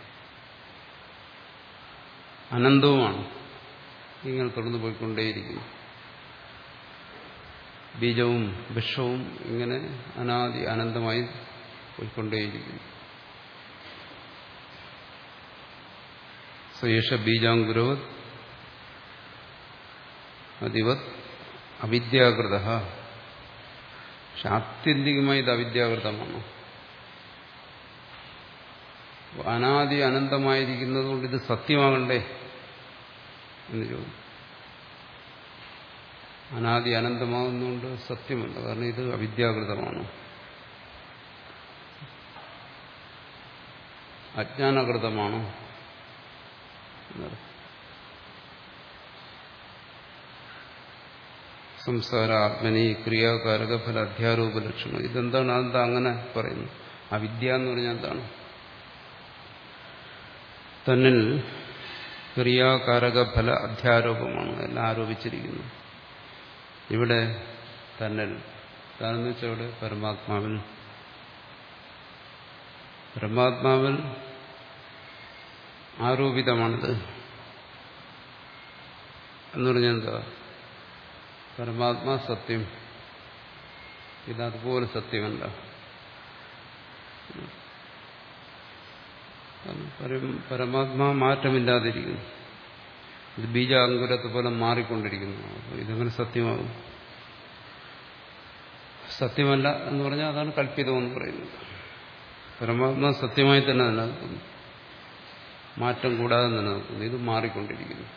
അനന്തവുമാണ്, ഇങ്ങനെ തുടർന്ന് പോയിക്കൊണ്ടേയിരിക്കുന്നു. ബീജവും വിഷവും ഇങ്ങനെ അനാദി അനന്തമായി പോയിക്കൊണ്ടേയിരിക്കുന്നു. സയേഷ ബീജാങ്കുരവത് അതിവത് അവിദ്യാകൃത. പക്ഷെ ആത്യന്തികമായി ഇത് അവിദ്യാകൃതമാണ്. അനാദി അനന്തമായിരിക്കുന്നത് കൊണ്ട് ഇത് സത്യമാകണ്ടേ എന്ന് ചോദിക്കും. അനാദി അനന്തമാകുന്നതുകൊണ്ട് സത്യമല്ല, കാരണം ഇത് അവിദ്യാകൃതമാണ്, അജ്ഞാനകൃതമാണ്. സംസാര ആത്മനി ക്രിയാകാരക ഫല അധ്യാരോപ ലക്ഷണം. ഇതെന്താണ്? അതെന്താ അങ്ങനെ പറയുന്നു? അവിദ്യ എന്ന് പറഞ്ഞാൽ എന്താണ്? തന്നിൽ ക്രിയാകാരക ഫല അധ്യാരോപമാണ് എല്ലാം ആരോപിച്ചിരിക്കുന്നത്. ഇവിടെ തന്നിൽ, താനെന്ന് വെച്ചാൽ ഇവിടെ പരമാത്മാവിൽ, പരമാത്മാവിൽ ആരോപിതമാണിത് എന്ന് പറഞ്ഞാൽ എന്താ? പരമാത്മാ സത്യം, ഇതതുപോലെ സത്യമല്ല. പരമാത്മാ മാറ്റമില്ലാതിരിക്കുന്നു, ഇത് ബീജാങ്കുരത്തെ പോലെ മാറിക്കൊണ്ടിരിക്കുന്നു. അപ്പോൾ ഇതെങ്ങനെ സത്യമാകും? സത്യമല്ല എന്ന് പറഞ്ഞാൽ അതാണ് കൽപ്പിതമെന്ന് പറയുന്നത്. പരമാത്മാ സത്യമായി തന്നെ നിലനിൽക്കുന്നു, മാറ്റം കൂടാതെ നിലനിൽക്കുന്നു. ഇത് മാറിക്കൊണ്ടിരിക്കുന്നു.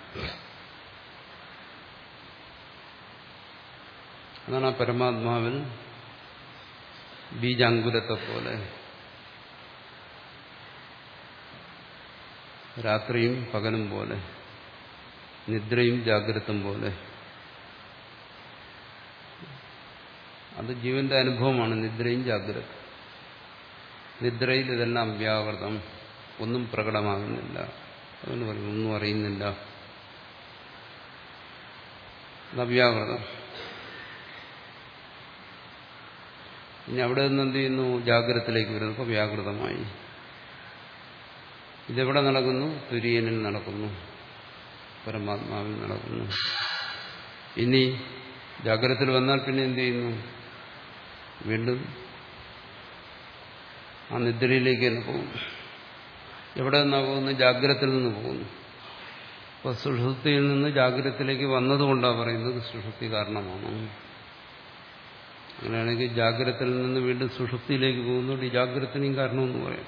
അതാണ് ആ പരമാത്മാവിൽ ബീജാങ്കുരത്തെ പോലെ രാത്രിയും പകലും പോലെ, നിദ്രയും ജാഗ്രതയും പോലെ. അത് ജീവന്റെ അനുഭവമാണ്, നിദ്രയും ജാഗ്രത. നിദ്രയിൽ ഇതെല്ലാം വ്യാകൃതം, ഒന്നും പ്രകടമാകുന്നില്ല. അതെന്ന് പറയും, ഒന്നും അറിയുന്നില്ല, അവ്യാകൃതം. ഇനി അവിടെ നിന്ന് എന്ത് ചെയ്യുന്നു? ജാഗ്രതത്തിലേക്ക് വരുന്നു. അപ്പോൾ വ്യാകൃതമായി. ഇതെവിടെ നടക്കുന്നു? തുര്യനിൽ നടക്കുന്നു, പരമാത്മാവിൽ നടക്കുന്നു. ഇനി ജാഗ്രതത്തിൽ വന്നാൽ പിന്നെ എന്ത് ചെയ്യുന്നു? വീണ്ടും ആ നിദ്രയിലേക്ക് തന്നെ പോകുന്നു. എവിടെ നിന്നാണ് പോകുന്നത്? ജാഗ്രതത്തിൽ നിന്ന് പോകുന്നു. അപ്പോൾ സുഷുപ്തിയിൽ നിന്ന് ജാഗ്രതത്തിലേക്ക് വന്നതുകൊണ്ടാണ് പറയുന്നത് സുഷുപ്തി കാരണമാണ്. അങ്ങനെയാണെങ്കിൽ ജാഗ്രതത്തിൽ നിന്ന് വീണ്ടും സുഷുപ്തിയിലേക്ക് പോകുന്നുണ്ട്, ഈ ജാഗ്രതത്തിനും കാരണമെന്ന് പറയാം.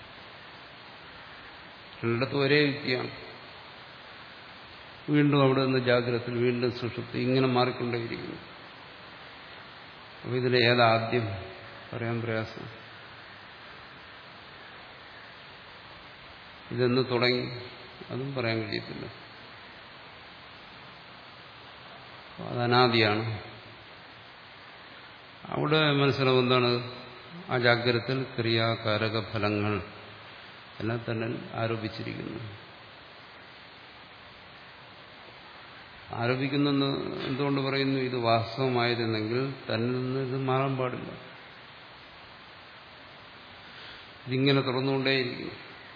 രണ്ടിടത്തും ഒരേ യുക്തിയാണ്. വീണ്ടും അവിടെ നിന്ന് ജാഗ്രതത്തിൽ, വീണ്ടും സുഷുപ്തി, ഇങ്ങനെ മാറിക്കൊണ്ടേയിരിക്കുന്നു. അപ്പോൾ ഇതിൽ ഏതാദ്യം പറയാൻ പ്രയാസം. ഇതെന്ന് തുടങ്ങി അതും പറയാൻ കഴിയത്തില്ല. അത് അനാദിയാണ്. അവിടെ മനസ്സിലാവും എന്താണ്? ആ ജാഗ്രതത്തിൽ ക്രിയാകാരക ഫലങ്ങൾ എല്ലാം തന്നെ ആരോപിച്ചിരിക്കുന്നു. ആരോപിക്കുന്നെന്ന് എന്തുകൊണ്ട് പറയുന്നു? ഇത് വാസ്തവമായിരുന്നെങ്കിൽ തന്നിൽ നിന്ന് ഇത് മാറാൻ പാടില്ല. ഇതിങ്ങനെ തുറന്നുകൊണ്ടേയിരിക്കും.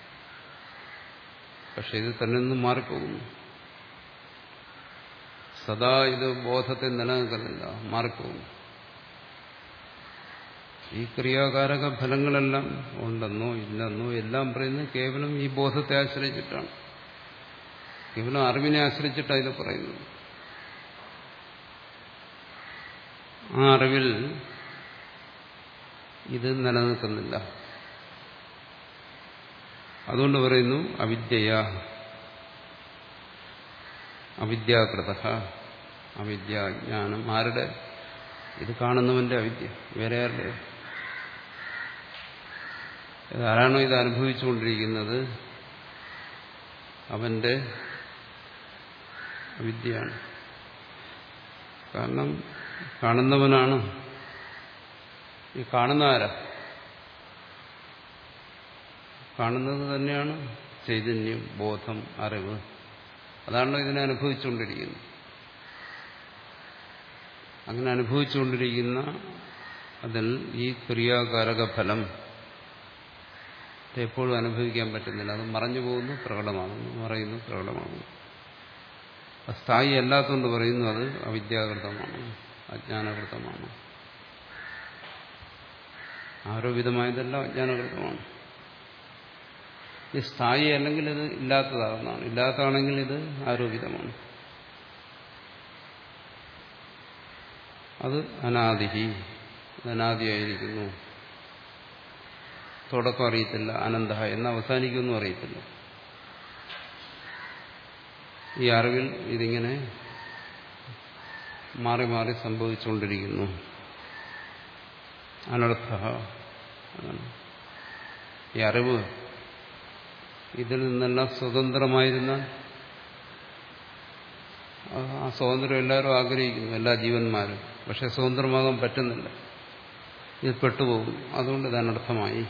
പക്ഷെ ഇത് തന്നിൽ നിന്ന് മാറിപ്പോകുന്നു. സദാ ഇത് ബോധത്തെ നിലനിൽക്കുന്നില്ല, മാറിപ്പോകുന്നു. ഈ ക്രിയാകാരക ഫലങ്ങളെല്ലാം ഉണ്ടെന്നോ ഇല്ലെന്നോ എല്ലാം പറയുന്നത് കേവലം ഈ ബോധത്തെ ആശ്രയിച്ചിട്ടാണ്, കേവലം അറിവിനെ ആശ്രയിച്ചിട്ടാണ് ഇത് പറയുന്നത്. ആ അറിവിൽ ഇത് നിലനിൽക്കുന്നില്ല. അതുകൊണ്ട് പറയുന്നു അവിദ്യയ, അവിദ്യാകൃത. അവിദ്യ, ജ്ഞാനം. ആരുടെ? ഇത് കാണുന്നവന്റെ അവിദ്യ, വേറെ ആരുടെ? ആരാണോ ഇത് അനുഭവിച്ചുകൊണ്ടിരിക്കുന്നത് അവന്റെ അവിദ്യയാണ്. കാരണം കാണുന്നവനാണ്. ഈ കാണുന്ന ആരാ? കാണുന്നത് തന്നെയാണ് ചൈതന്യം, ബോധം, അറിവ്. അതാണല്ലോ ഇതിനെ അനുഭവിച്ചുകൊണ്ടിരിക്കുന്നത്. അങ്ങനെ അനുഭവിച്ചുകൊണ്ടിരിക്കുന്ന അതിൽ ഈ ക്രിയാകാരക ഫലം എപ്പോഴും അനുഭവിക്കാൻ പറ്റുന്നില്ല. അത് മറഞ്ഞു പോകുന്നു, പ്രകടമാകുന്നു, മറയുന്നു, പ്രകടമാകുന്നു. സ്ഥായി അല്ലാത്തതുകൊണ്ട് പറയുന്നു അത് അവിദ്യാകൃതമാണ്, അജ്ഞാനകൃതമാണ്. ആരോപിതമായതെല്ലാം അജ്ഞാനകൃതമാണ്. ഈ സ്ഥായി അല്ലെങ്കിൽ ഇത് ഇല്ലാത്തതാകുന്നതാണ്, ഇല്ലാത്തതാണെങ്കിൽ ഇത് ആരോപിതമാണ്. അത് അനാദിഹി, അനാദിയായിരിക്കുന്നു. തുടക്കം അറിയത്തില്ല, അനന്തഹ എന്ന് അവസാനിക്കുമെന്നും അറിയത്തില്ല. ഈ അറിവിൽ ഇതിങ്ങനെ മാറി മാറി സംഭവിച്ചുകൊണ്ടിരിക്കുന്നു. അനർത്ഥ, ഈ അറിവ് ഇതിൽ നിന്നെല്ലാം സ്വതന്ത്രമായിരുന്ന ആ സ്വാതന്ത്ര്യം എല്ലാവരും ആഗ്രഹിക്കുന്നു, എല്ലാ ജീവന്മാരും. പക്ഷെ സ്വതന്ത്രമാകാൻ പറ്റുന്നില്ല, ഇത് പെട്ടുപോകും. അതുകൊണ്ട് ഇത് അനർത്ഥമായി.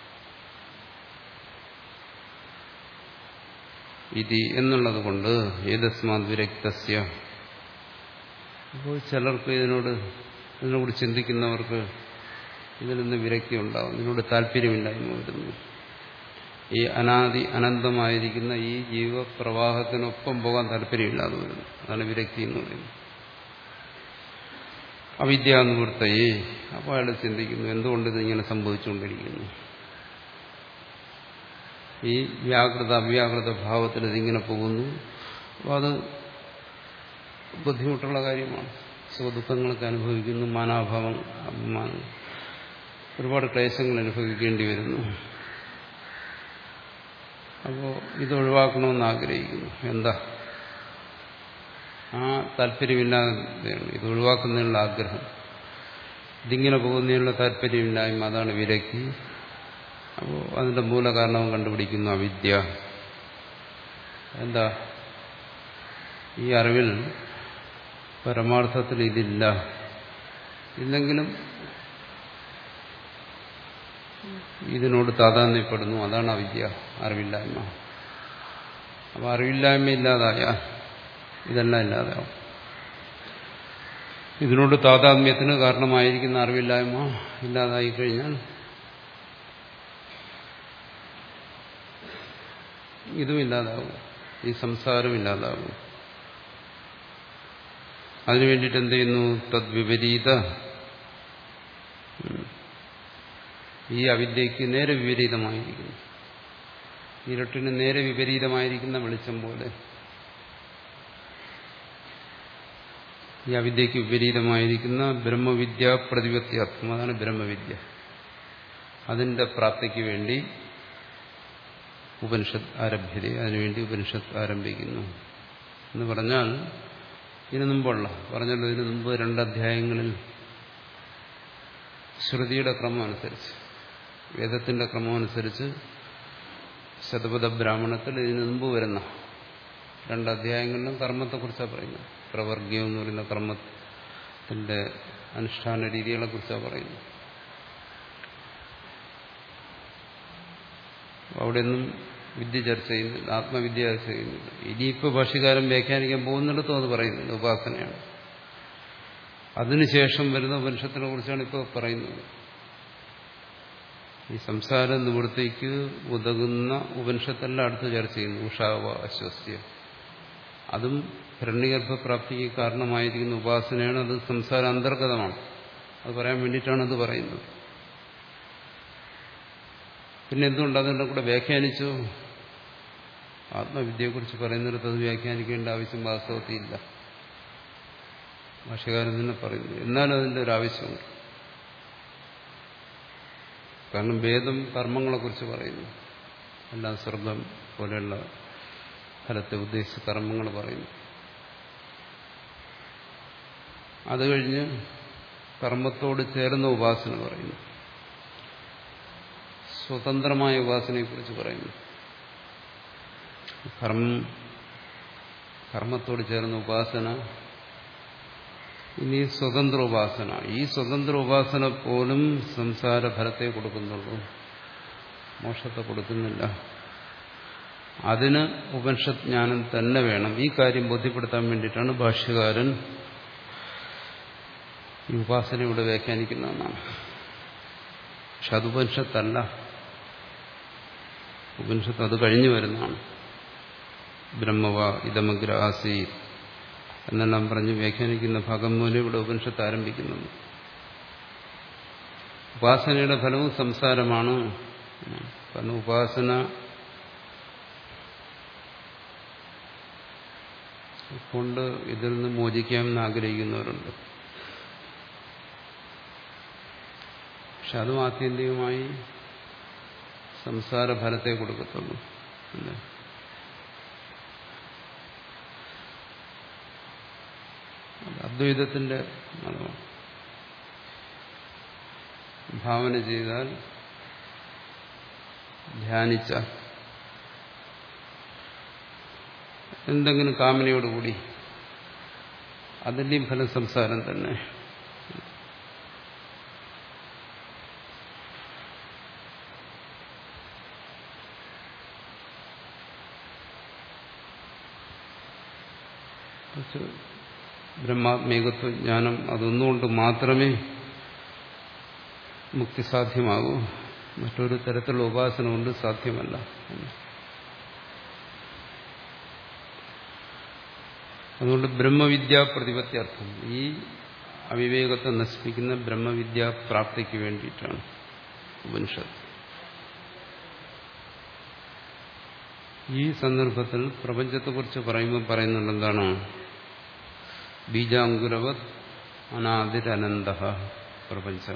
ഇതി എന്നുള്ളത് കൊണ്ട് ഏതസ്മാത് വിരക്തസ്യ. അപ്പോൾ ചിലർക്ക് ഇതിനോട് ഇതിനോട് ചിന്തിക്കുന്നവർക്ക് ഇതിൽ നിന്ന് വിരക്തി ഉണ്ടാവും, ഇതിനോട് താല്പര്യമില്ലായ്മ വരുന്നു. ഈ അനാദി അനന്തമായിരിക്കുന്ന ഈ ജീവപ്രവാഹത്തിനൊപ്പം പോകാൻ താല്പര്യമില്ലാതെ വരുന്നു. അതാണ് വിരക്തി എന്ന് പറയുന്നത്. അവിദ്യാനിവൃത്തയെ. അപ്പോൾ അയാൾ ചിന്തിക്കുന്നു, എന്തുകൊണ്ട് ഇതിങ്ങനെ സംഭവിച്ചുകൊണ്ടിരിക്കുന്നു? ഈ വ്യാകൃത അവ്യാകൃത ഭാവത്തിൽ ഇതിങ്ങനെ പോകുന്നു. അപ്പോൾ അത് ബുദ്ധിമുട്ടുള്ള കാര്യമാണ്. സുഖദുഃഖങ്ങളൊക്കെ അനുഭവിക്കുന്നു, മാനാഭാവം, അഭിമാനം, ഒരുപാട് ക്ലേശങ്ങൾ അനുഭവിക്കേണ്ടി വരുന്നു. അപ്പോൾ ഇത് ഒഴിവാക്കണമെന്ന് ആഗ്രഹിക്കുന്നു. എന്താ ആ താല്പര്യമില്ലാതെയാണ് ഇത് ഒഴിവാക്കുന്നതിനുള്ള ആഗ്രഹം, ഇതിങ്ങനെ പോകുന്നതിനുള്ള താല്പര്യമില്ലായ്മ, അതാണ് വിരക്തി. അപ്പോൾ അതിന്റെ മൂലകാരണവും കണ്ടുപിടിക്കുന്നു, അവിദ്യ. എന്താ ഈ അറിവിൽ പരമാർത്ഥത്തിൽ ഇതില്ല, ഇല്ലെങ്കിലും ഇതിനോട് താതാത്മ്യപ്പെടുന്നു, അതാണ് അവിദ്യ, അറിവില്ലായ്മ. അപ്പോൾ അറിവില്ലായ്മ ഇല്ലാതായാൽ ഇതെല്ലാം ഇല്ലാതാവും. ഇതിനോട് താതാത്മ്യത്തിന് കാരണമായിരിക്കുന്ന അറിവില്ലായ്മ ഇല്ലാതായി കഴിഞ്ഞാൽ ഇതും ഇല്ലാതാവും, ഈ സംസാരം ഇല്ലാതാവും. അതിനു വേണ്ടിയിട്ട് എന്ത് ചെയ്യുന്നു? തദ്വിപരീത, ഈ അവിദ്യയ്ക്ക് നേരെ വിപരീതമായിരിക്കുന്നു, ഇരുട്ടിന് നേരെ വിപരീതമായിരിക്കുന്ന വെളിച്ചം പോലെ ഈ അവിദ്യയ്ക്ക് വിപരീതമായിരിക്കുന്ന ബ്രഹ്മവിദ്യ പ്രതിപത്യാർത്ഥം, അതാണ് ബ്രഹ്മവിദ്യ. അതിന്റെ പ്രാപ്തിക്ക് വേണ്ടി ഉപനിഷത്ത് ആരഭ്യത, അതിനുവേണ്ടി ഉപനിഷത്ത് ആരംഭിക്കുന്നു എന്ന് പറഞ്ഞാൽ, ഇതിനു മുമ്പുള്ള പറഞ്ഞല്ലോ, ഇതിനു മുമ്പ് രണ്ടധ്യായങ്ങളിൽ ശ്രുതിയുടെ ക്രമം അനുസരിച്ച്, വേദത്തിന്റെ ക്രമം അനുസരിച്ച് ശതപഥ ബ്രാഹ്മണത്തിൽ ഇതിനു മുമ്പ് വരുന്ന രണ്ടധ്യായങ്ങളിലും കർമ്മത്തെക്കുറിച്ചാണ് പറയുന്നത്. പ്രവർഗ്യം എന്ന് പറയുന്ന കർമ്മത്തിന്റെ അനുഷ്ഠാന രീതികളെ കുറിച്ചാണ് പറയുന്നത്. അവിടെയൊന്നും വിദ്യ ചർച്ച ചെയ്യുന്നില്ല, ആത്മവിദ്യ ചർച്ച ചെയ്യുന്നില്ല. ഇനിയിപ്പോൾ ഭാഷ്യകാരൻ വ്യാഖ്യാനിക്കാൻ പോകുന്നിടത്തും അത് പറയുന്നില്ല, ഉപാസനയാണ്. അതിനുശേഷം വരുന്ന ഉപനിഷത്തിനെ കുറിച്ചാണ് ഇപ്പോൾ പറയുന്നത്. ഈ സംസാര നിവൃത്തിക്ക് ഉതകുന്ന ഉപനിഷത്തെല്ലാം അടുത്ത് ചർച്ച ചെയ്യുന്നു. ഉഷാവ അശ്വസ്യ, അതും ഹിരണ്യഗർഭപ്രാപ്തിക്ക് കാരണമായിരിക്കുന്ന ഉപാസനയാണ്. അത് സംസാര അന്തർഗതമാണ്. അത് പറയാൻ വേണ്ടിയിട്ടാണ് അത് പറയുന്നത്. പിന്നെ എന്തുകൊണ്ട് അതിൻ്റെ കൂടെ വ്യാഖ്യാനിച്ചു? ആത്മവിദ്യയെക്കുറിച്ച് പറയുന്നിടത്ത് അത് വ്യാഖ്യാനിക്കേണ്ട ആവശ്യം വാസ്തവത്തിൽ ഇല്ല. ഭാഷ്യകാരൻ തന്നെ പറയുന്നു. എന്നാലും അതിൻ്റെ ഒരു ആവശ്യമുണ്ട്. കാരണം വേദം കർമ്മങ്ങളെക്കുറിച്ച് പറയുന്നു, എല്ലാം സ്വർഗം പോലെയുള്ള ഫലത്തെ ഉദ്ദേശിച്ച് കർമ്മങ്ങൾ പറയുന്നു. അത് കഴിഞ്ഞ് കർമ്മത്തോട് ചേർന്ന ഉപാസന പറയുന്നു, സ്വതന്ത്രമായ ഉപാസനയെക്കുറിച്ച് പറയുന്നു. കർമ്മം കർമ്മത്തോട് ചേർന്ന ഉപാസന ഇനി സ്വതന്ത്ര ഉപാസന. ഈ സ്വതന്ത്ര ഉപാസന പോലും സംസാര ഫലത്തെ കൊടുക്കുന്നുള്ളൂ, മോക്ഷത്തെ കൊടുക്കുന്നില്ല. അതിന് ഉപനിഷത് ജ്ഞാനം തന്നെ വേണം. ഈ കാര്യം ബോധ്യപ്പെടുത്താൻ വേണ്ടിയിട്ടാണ് ഭാഷ്യകാരൻ ഈ ഉപാസനയുടെ വ്യാഖ്യാനിക്കുന്നതെന്നാണ്. പക്ഷെ അത് ഉപനിഷത്തല്ല, ഉപനിഷത്ത് അത് കഴിഞ്ഞു വരുന്നതാണ്. ബ്രഹ്മവ ഇദമഗ്ര ആസീ എന്നെല്ലാം പറഞ്ഞ് വ്യാഖ്യാനിക്കുന്ന ഭാഗം മൂലം ഇവിടെ ഉപനിഷത്ത് ആരംഭിക്കുന്നത്. ഉപാസനയുടെ ഫലവും സംസാരമാണ്. കാരണം ഉപാസന കൊണ്ട് ഇതിൽ നിന്ന് മോചിക്കാമെന്ന് ആഗ്രഹിക്കുന്നവരുണ്ട്. പക്ഷെ അതും ആത്യന്തികമായി സംസാര ഫലത്തെ കൊടുക്കത്തുള്ളൂ. അല്ലേ? അദ്വൈതത്തിന്റെ മതമാണ്. ഭാവന ചെയ്താൽ, ധ്യാനിച്ച എന്തെങ്കിലും കാമനയോടുകൂടി അതിന്റെയും ഫലം സംസാരം തന്നെ. ബ്രഹ്മാത്മേകത്വ ജ്ഞാനം അതൊന്നുകൊണ്ട് മാത്രമേ മുക്തി സാധ്യമാകൂ, മറ്റൊരു തരത്തിലുള്ള ഉപാസന കൊണ്ട് സാധ്യമല്ല. അതുകൊണ്ട് ബ്രഹ്മവിദ്യാ പ്രതിപത്യർത്ഥം, ഈ അവിവേകത്തെ നശിപ്പിക്കുന്ന ബ്രഹ്മവിദ്യാ പ്രാപ്തിക്ക് വേണ്ടിയിട്ടാണ് ഉപനിഷത്ത്. ഈ സന്ദർഭത്തിൽ പ്രപഞ്ചത്തെക്കുറിച്ച് പറയുമ്പോൾ പറയുന്നുണ്ട് എന്താണ്? ബീജാങ്കുരവത് അനാദിരനന്ത പ്രപഞ്ചം.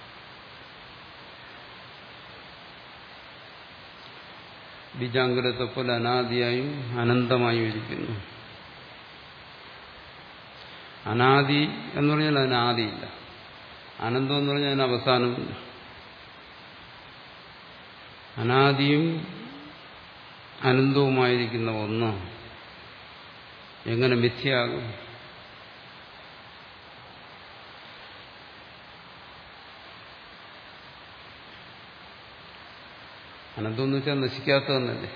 ബീജാങ്കുരത്തെ പോലെ അനാദിയായും അനന്തമായും ഇരിക്കുന്നു. അനാദി എന്ന് പറഞ്ഞാൽ അതിന് ആദിയില്ല, അനന്തം എന്ന് പറഞ്ഞാൽ അതിന് അവസാനമില്ല. അനാദിയും അനന്തവുമായിരിക്കുന്ന ഒന്ന് എങ്ങനെ മിഥ്യയാകും? അനന്തം എന്ന് വെച്ചാൽ നശിക്കാത്തതെന്നല്ലേ.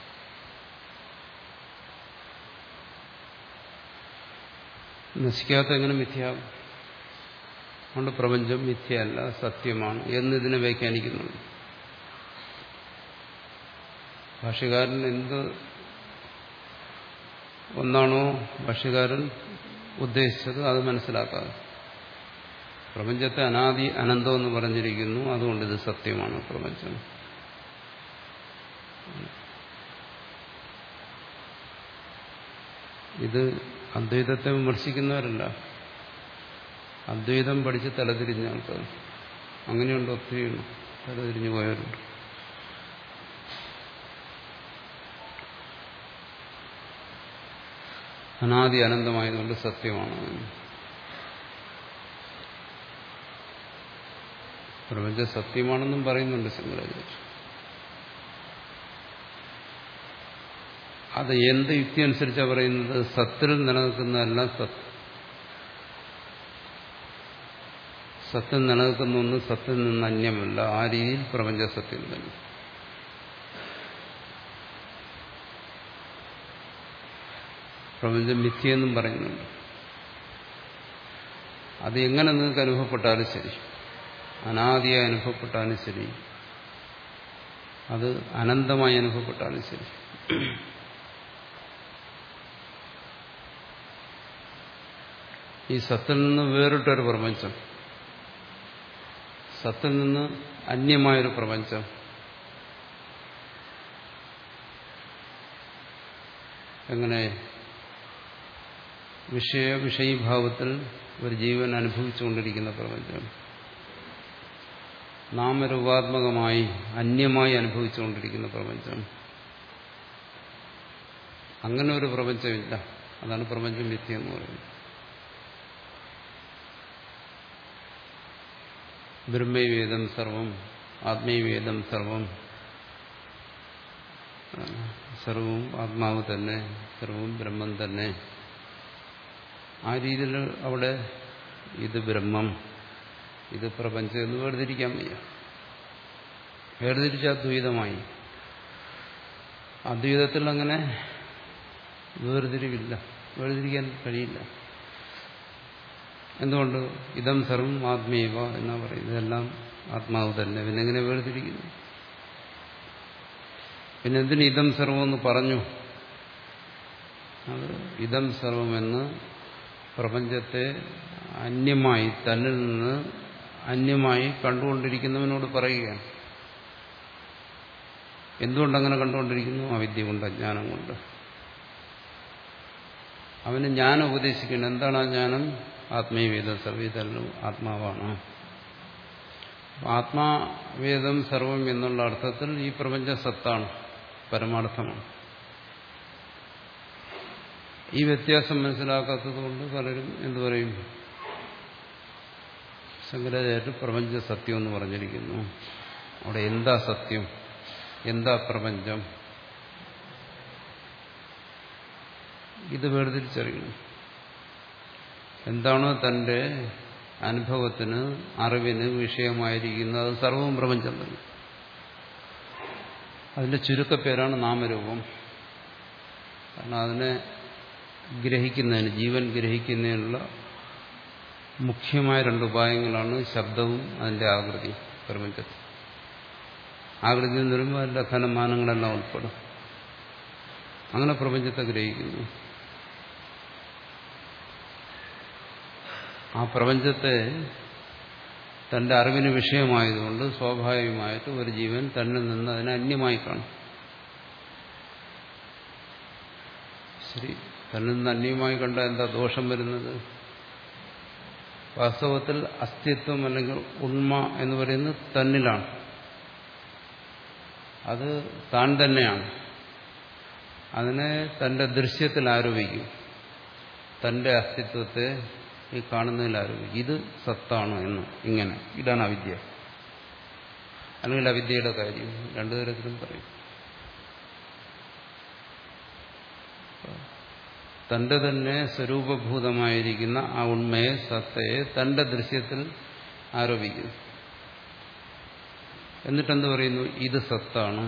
നശിക്കാത്ത എങ്ങനെ മിഥ്യയാകും? അതുകൊണ്ട് പ്രപഞ്ചം മിഥ്യയല്ല, സത്യമാണ് എന്നിതിനെ വ്യാഖ്യാനിക്കുന്നുണ്ട്. ഭാഷ്യകാരൻ എന്ത് ഒന്നാണോ ഭാഷ്യകാരൻ ഉദ്ദേശിച്ചത് അത് മനസ്സിലാക്കാതെ പ്രപഞ്ചത്തെ അനാദി അനന്തം എന്ന് പറഞ്ഞിരിക്കുന്നു, അതുകൊണ്ട് ഇത് സത്യമാണ് പ്രപഞ്ചം. ഇത് അദ്വൈതത്തെ വിമർശിക്കുന്നവരല്ല, അദ്വൈതം പഠിച്ച് തലതിരിഞ്ഞ ആൾക്കാർ. അങ്ങനെയുണ്ട്, ഒത്തിരി തലതിരിഞ്ഞു പോയവരുണ്ട്. അനാദി അനന്തമായതുകൊണ്ട് സത്യമാണ്. പ്രപഞ്ചം സത്യമാണെന്നും പറയുന്നുണ്ട് ശങ്കരാചാര്യ. അത് എന്ത് യുക്തി അനുസരിച്ചാണ് പറയുന്നത്? സത്തിൽ നിലനിൽക്കുന്നതെല്ലാം സത്ത്. സത്തിൽ നിലനിൽക്കുന്ന ഒന്ന് സത്തിൽ നിന്ന് അന്യമല്ല. ആ രീതിയിൽ പ്രപഞ്ച സത്യം തന്നെ. പ്രപഞ്ചം മിഥ്യയെന്നും പറയുന്നുണ്ട്. അത് എങ്ങനെ നിങ്ങൾക്ക് അനുഭവപ്പെട്ടാലും ശരി, അനാദിയായി അനുഭവപ്പെട്ടാലും ശരി, അത് അനന്തമായി അനുഭവപ്പെട്ടാലും ശരി, ഈ സത്തിൽ നിന്ന് വേറിട്ടൊരു പ്രപഞ്ചം, സത്തിൽ നിന്ന് അന്യമായൊരു പ്രപഞ്ചം എങ്ങനെ വിഷയ വിഷയീഭാവത്തിൽ ഒരു ജീവൻ അനുഭവിച്ചുകൊണ്ടിരിക്കുന്ന പ്രപഞ്ചം, നാമരൂപാത്മകമായി അന്യമായി അനുഭവിച്ചുകൊണ്ടിരിക്കുന്ന പ്രപഞ്ചം, അങ്ങനെ ഒരു പ്രപഞ്ചമില്ല. അതാണ് പ്രപഞ്ചം മിഥ്യ എന്ന് പറയുന്നത്. ബ്രഹ്മൈവേദം സർവം ആത്മൈവേദം സർവം, സർവവും ആത്മാവ് തന്നെ, സർവവും ബ്രഹ്മം തന്നെ. ആ രീതിയിൽ അവിടെ ഇത് ബ്രഹ്മം, ഇത് പ്രപഞ്ചം എന്ന് വേർതിരിക്കാൻ വയ്യ. വേർതിരിച്ച അദ്വൈതമായി. അദ്വൈതത്തിൽ അങ്ങനെ വേർതിരിവില്ല, വേർതിരിക്കാൻ കഴിയില്ല. എന്തുകൊണ്ട്? ഇതം സർവം ആത്മീയവ എന്നാ പറയും. ഇതെല്ലാം ആത്മാവ് തന്നെ. പിന്നെ എങ്ങനെ വേർതിരിക്കുന്നു? പിന്നെ എന്തിന് ഇതം സർവം എന്ന് പറഞ്ഞു? അത് ഇതം സർവമെന്ന് പ്രപഞ്ചത്തെ അന്യമായി, തന്നിൽ നിന്ന് അന്യമായി കണ്ടുകൊണ്ടിരിക്കുന്നവനോട് പറയുകയാണ്. എന്തുകൊണ്ടങ്ങനെ കണ്ടുകൊണ്ടിരിക്കുന്നു? അവിദ്യ കൊണ്ട്, അജ്ഞാനം കൊണ്ട്. അവന് ജ്ഞാനം ഉപദേശിക്കണം. എന്താണ് ആ ജ്ഞാനം? ആത്മീയവേദം സർവ്വതല്ലും ആത്മാവാണ്. ആത്മാവേദം സർവം എന്നുള്ള അർത്ഥത്തിൽ ഈ പ്രപഞ്ച സത്താണ്, പരമാർത്ഥമാണ്. ഈ വ്യത്യാസം മനസ്സിലാക്കാത്തത് കൊണ്ട് പലരും എന്തു പറയും? ശങ്കരാചാര്യർ പ്രപഞ്ച സത്യം എന്ന് പറഞ്ഞിരിക്കുന്നു. അവിടെ എന്താ സത്യം, എന്താ പ്രപഞ്ചം? ഇത് വേർതിരിച്ചറിയണം. എന്താണോ തന്റെ അനുഭവത്തിന്, അറിവിന് വിഷയമായിരിക്കുന്നത് അത് സർവവും പ്രപഞ്ചം തന്നെ. അതിന്റെ ചുരുക്കപ്പേരാണ് നാമരൂപം. കാരണം അതിനെ ഗ്രഹിക്കുന്നതിന്, ജീവൻ ഗ്രഹിക്കുന്നതിനുള്ള മുഖ്യമായ രണ്ട് ഉപായങ്ങളാണ് ശബ്ദവും അതിന്റെ ആകൃതി. പ്രപഞ്ചത്തിൽ ആകൃതി എന്ന് പറയുമ്പോൾ അതിന്റെ ഘനമാനങ്ങളെല്ലാം ഉൾപ്പെടും. അങ്ങനെ പ്രപഞ്ചത്തെ ഗ്രഹിക്കുന്നു. ആ പ്രപഞ്ചത്തെ തന്റെ അറിവിന് വിഷയമായതുകൊണ്ട് സ്വാഭാവികമായിട്ട് ഒരു ജീവൻ തന്നിൽ നിന്ന് അതിനെ അന്യമായി കാണും. ശരി, തന്നിൽ നിന്ന് അന്യമായി കണ്ട എന്താ ദോഷം വരുന്നത്? വാസ്തവത്തിൽ അസ്തിത്വം അല്ലെങ്കിൽ ഉണ്മ എന്ന് പറയുന്നത് തന്നിലാണ്. അത് താൻ തന്നെയാണ്. അതിനെ തന്റെ ദൃശ്യത്തിൽ ആരോപിക്കും. തന്റെ അസ്തിത്വത്തെ ഈ കാണുന്നതിൽ ആരോപിക്കും. ഇത് സത്താണ് എന്ന്. ഇങ്ങനെ ഇതാണ് അവിദ്യ, അല്ലെങ്കിൽ അവിദ്യയുടെ കാര്യം. രണ്ടു തരത്തിലും പറയും. തന്റെ തന്നെ സ്വരൂപഭൂതമായിരിക്കുന്ന ആ ഉണ്മയെ, സത്തയെ തന്റെ ദൃശ്യത്തിൽ ആരോപിക്കുന്നു. എന്നിട്ടെന്ത് പറയുന്നു? ഇത് സത്താണ്.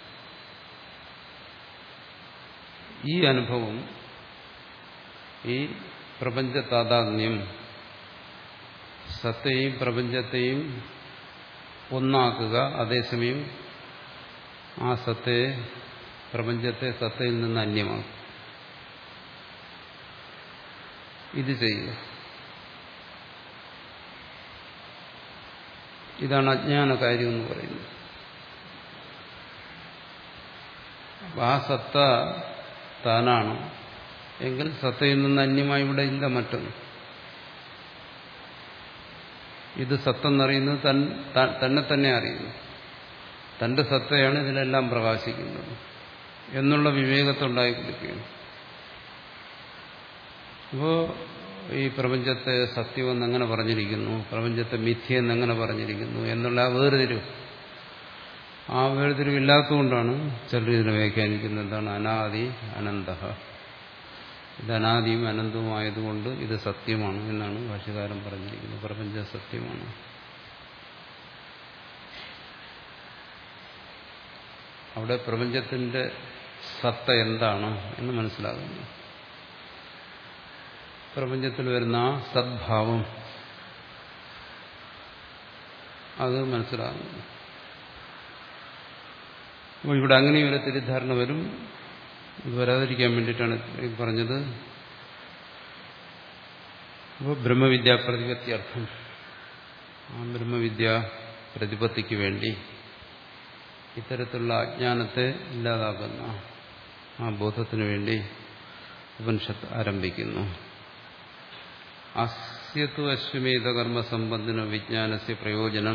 ഈ അനുഭവം, ഈ പ്രപഞ്ച താദാത്മ്യം സത്തയെയും പ്രപഞ്ചത്തെയും ഒന്നാക്കുക, അതേസമയം ആ സത്തയെ, പ്രപഞ്ചത്തെ സത്തയിൽ നിന്ന് അന്യമാക്കും. ഇത് ചെയ്യുക. ഇതാണ് അജ്ഞാന കാര്യം എന്ന് പറയുന്നത്. ആ സത്ത താനാണ് എങ്കിൽ സത്തയിൽ നിന്ന് അന്യമായി ഇവിടെ ഇല്ല മറ്റൊന്ന്. ഇത് സത്തെന്നറിയുന്നത് തന്നെ തന്നെ അറിയുന്നു. തന്റെ സത്തയാണ് ഇതിലെല്ലാം പ്രകാശിക്കുന്നത് എന്നുള്ള വിവേകത്തുണ്ടായി കൊടുക്കുകയാണ്. അപ്പോൾ ഈ പ്രപഞ്ചത്തെ സത്യമെന്നെങ്ങനെ പറഞ്ഞിരിക്കുന്നു, പ്രപഞ്ചത്തെ മിഥ്യയെന്നെങ്ങനെ പറഞ്ഞിരിക്കുന്നു എന്നുള്ള ആ വേർതിരിവ്, ആ വേർതിരിവില്ലാത്തതുകൊണ്ടാണ് ചിലർ ഇതിനെ വ്യാഖ്യാനിക്കുന്നത് എന്താണ്? അനാദി അനന്തഃ. ഇത് അനാദിയും അനന്തവുമായതുകൊണ്ട് ഇത് സത്യമാണ് എന്നാണ് ഭാഷ്യകാരൻ പറഞ്ഞിരിക്കുന്നത്. പ്രപഞ്ച സത്യമാണ്. അവിടെ പ്രപഞ്ചത്തിന്റെ സത്ത എന്താണ് എന്ന് മനസ്സിലാകുന്നു. പ്രപഞ്ചത്തിൽ വരുന്ന ആ സദ്ഭാവം അത് മനസ്സിലാകുന്നു. അപ്പോൾ ഇവിടെ അങ്ങനെ ഒരു തെറ്റിദ്ധാരണ വരും. ഇത് വരാതിരിക്കാൻ വേണ്ടിയിട്ടാണ് പറഞ്ഞത്. അപ്പോൾ ബ്രഹ്മവിദ്യാ പ്രതിപത്യർത്ഥം, ആ ബ്രഹ്മവിദ്യ പ്രതിപത്തിക്ക് വേണ്ടി ഇത്തരത്തിലുള്ള അജ്ഞാനത്തെ ഇല്ലാതാക്കുന്ന ആ ബോധത്തിനു വേണ്ടി ഉപനിഷത്ത് ആരംഭിക്കുന്നു. അസ്യതു അശ്വമേധ കർമ്മ സംബന്ധിന വിജ്ഞാനസ്യ പ്രയോജനം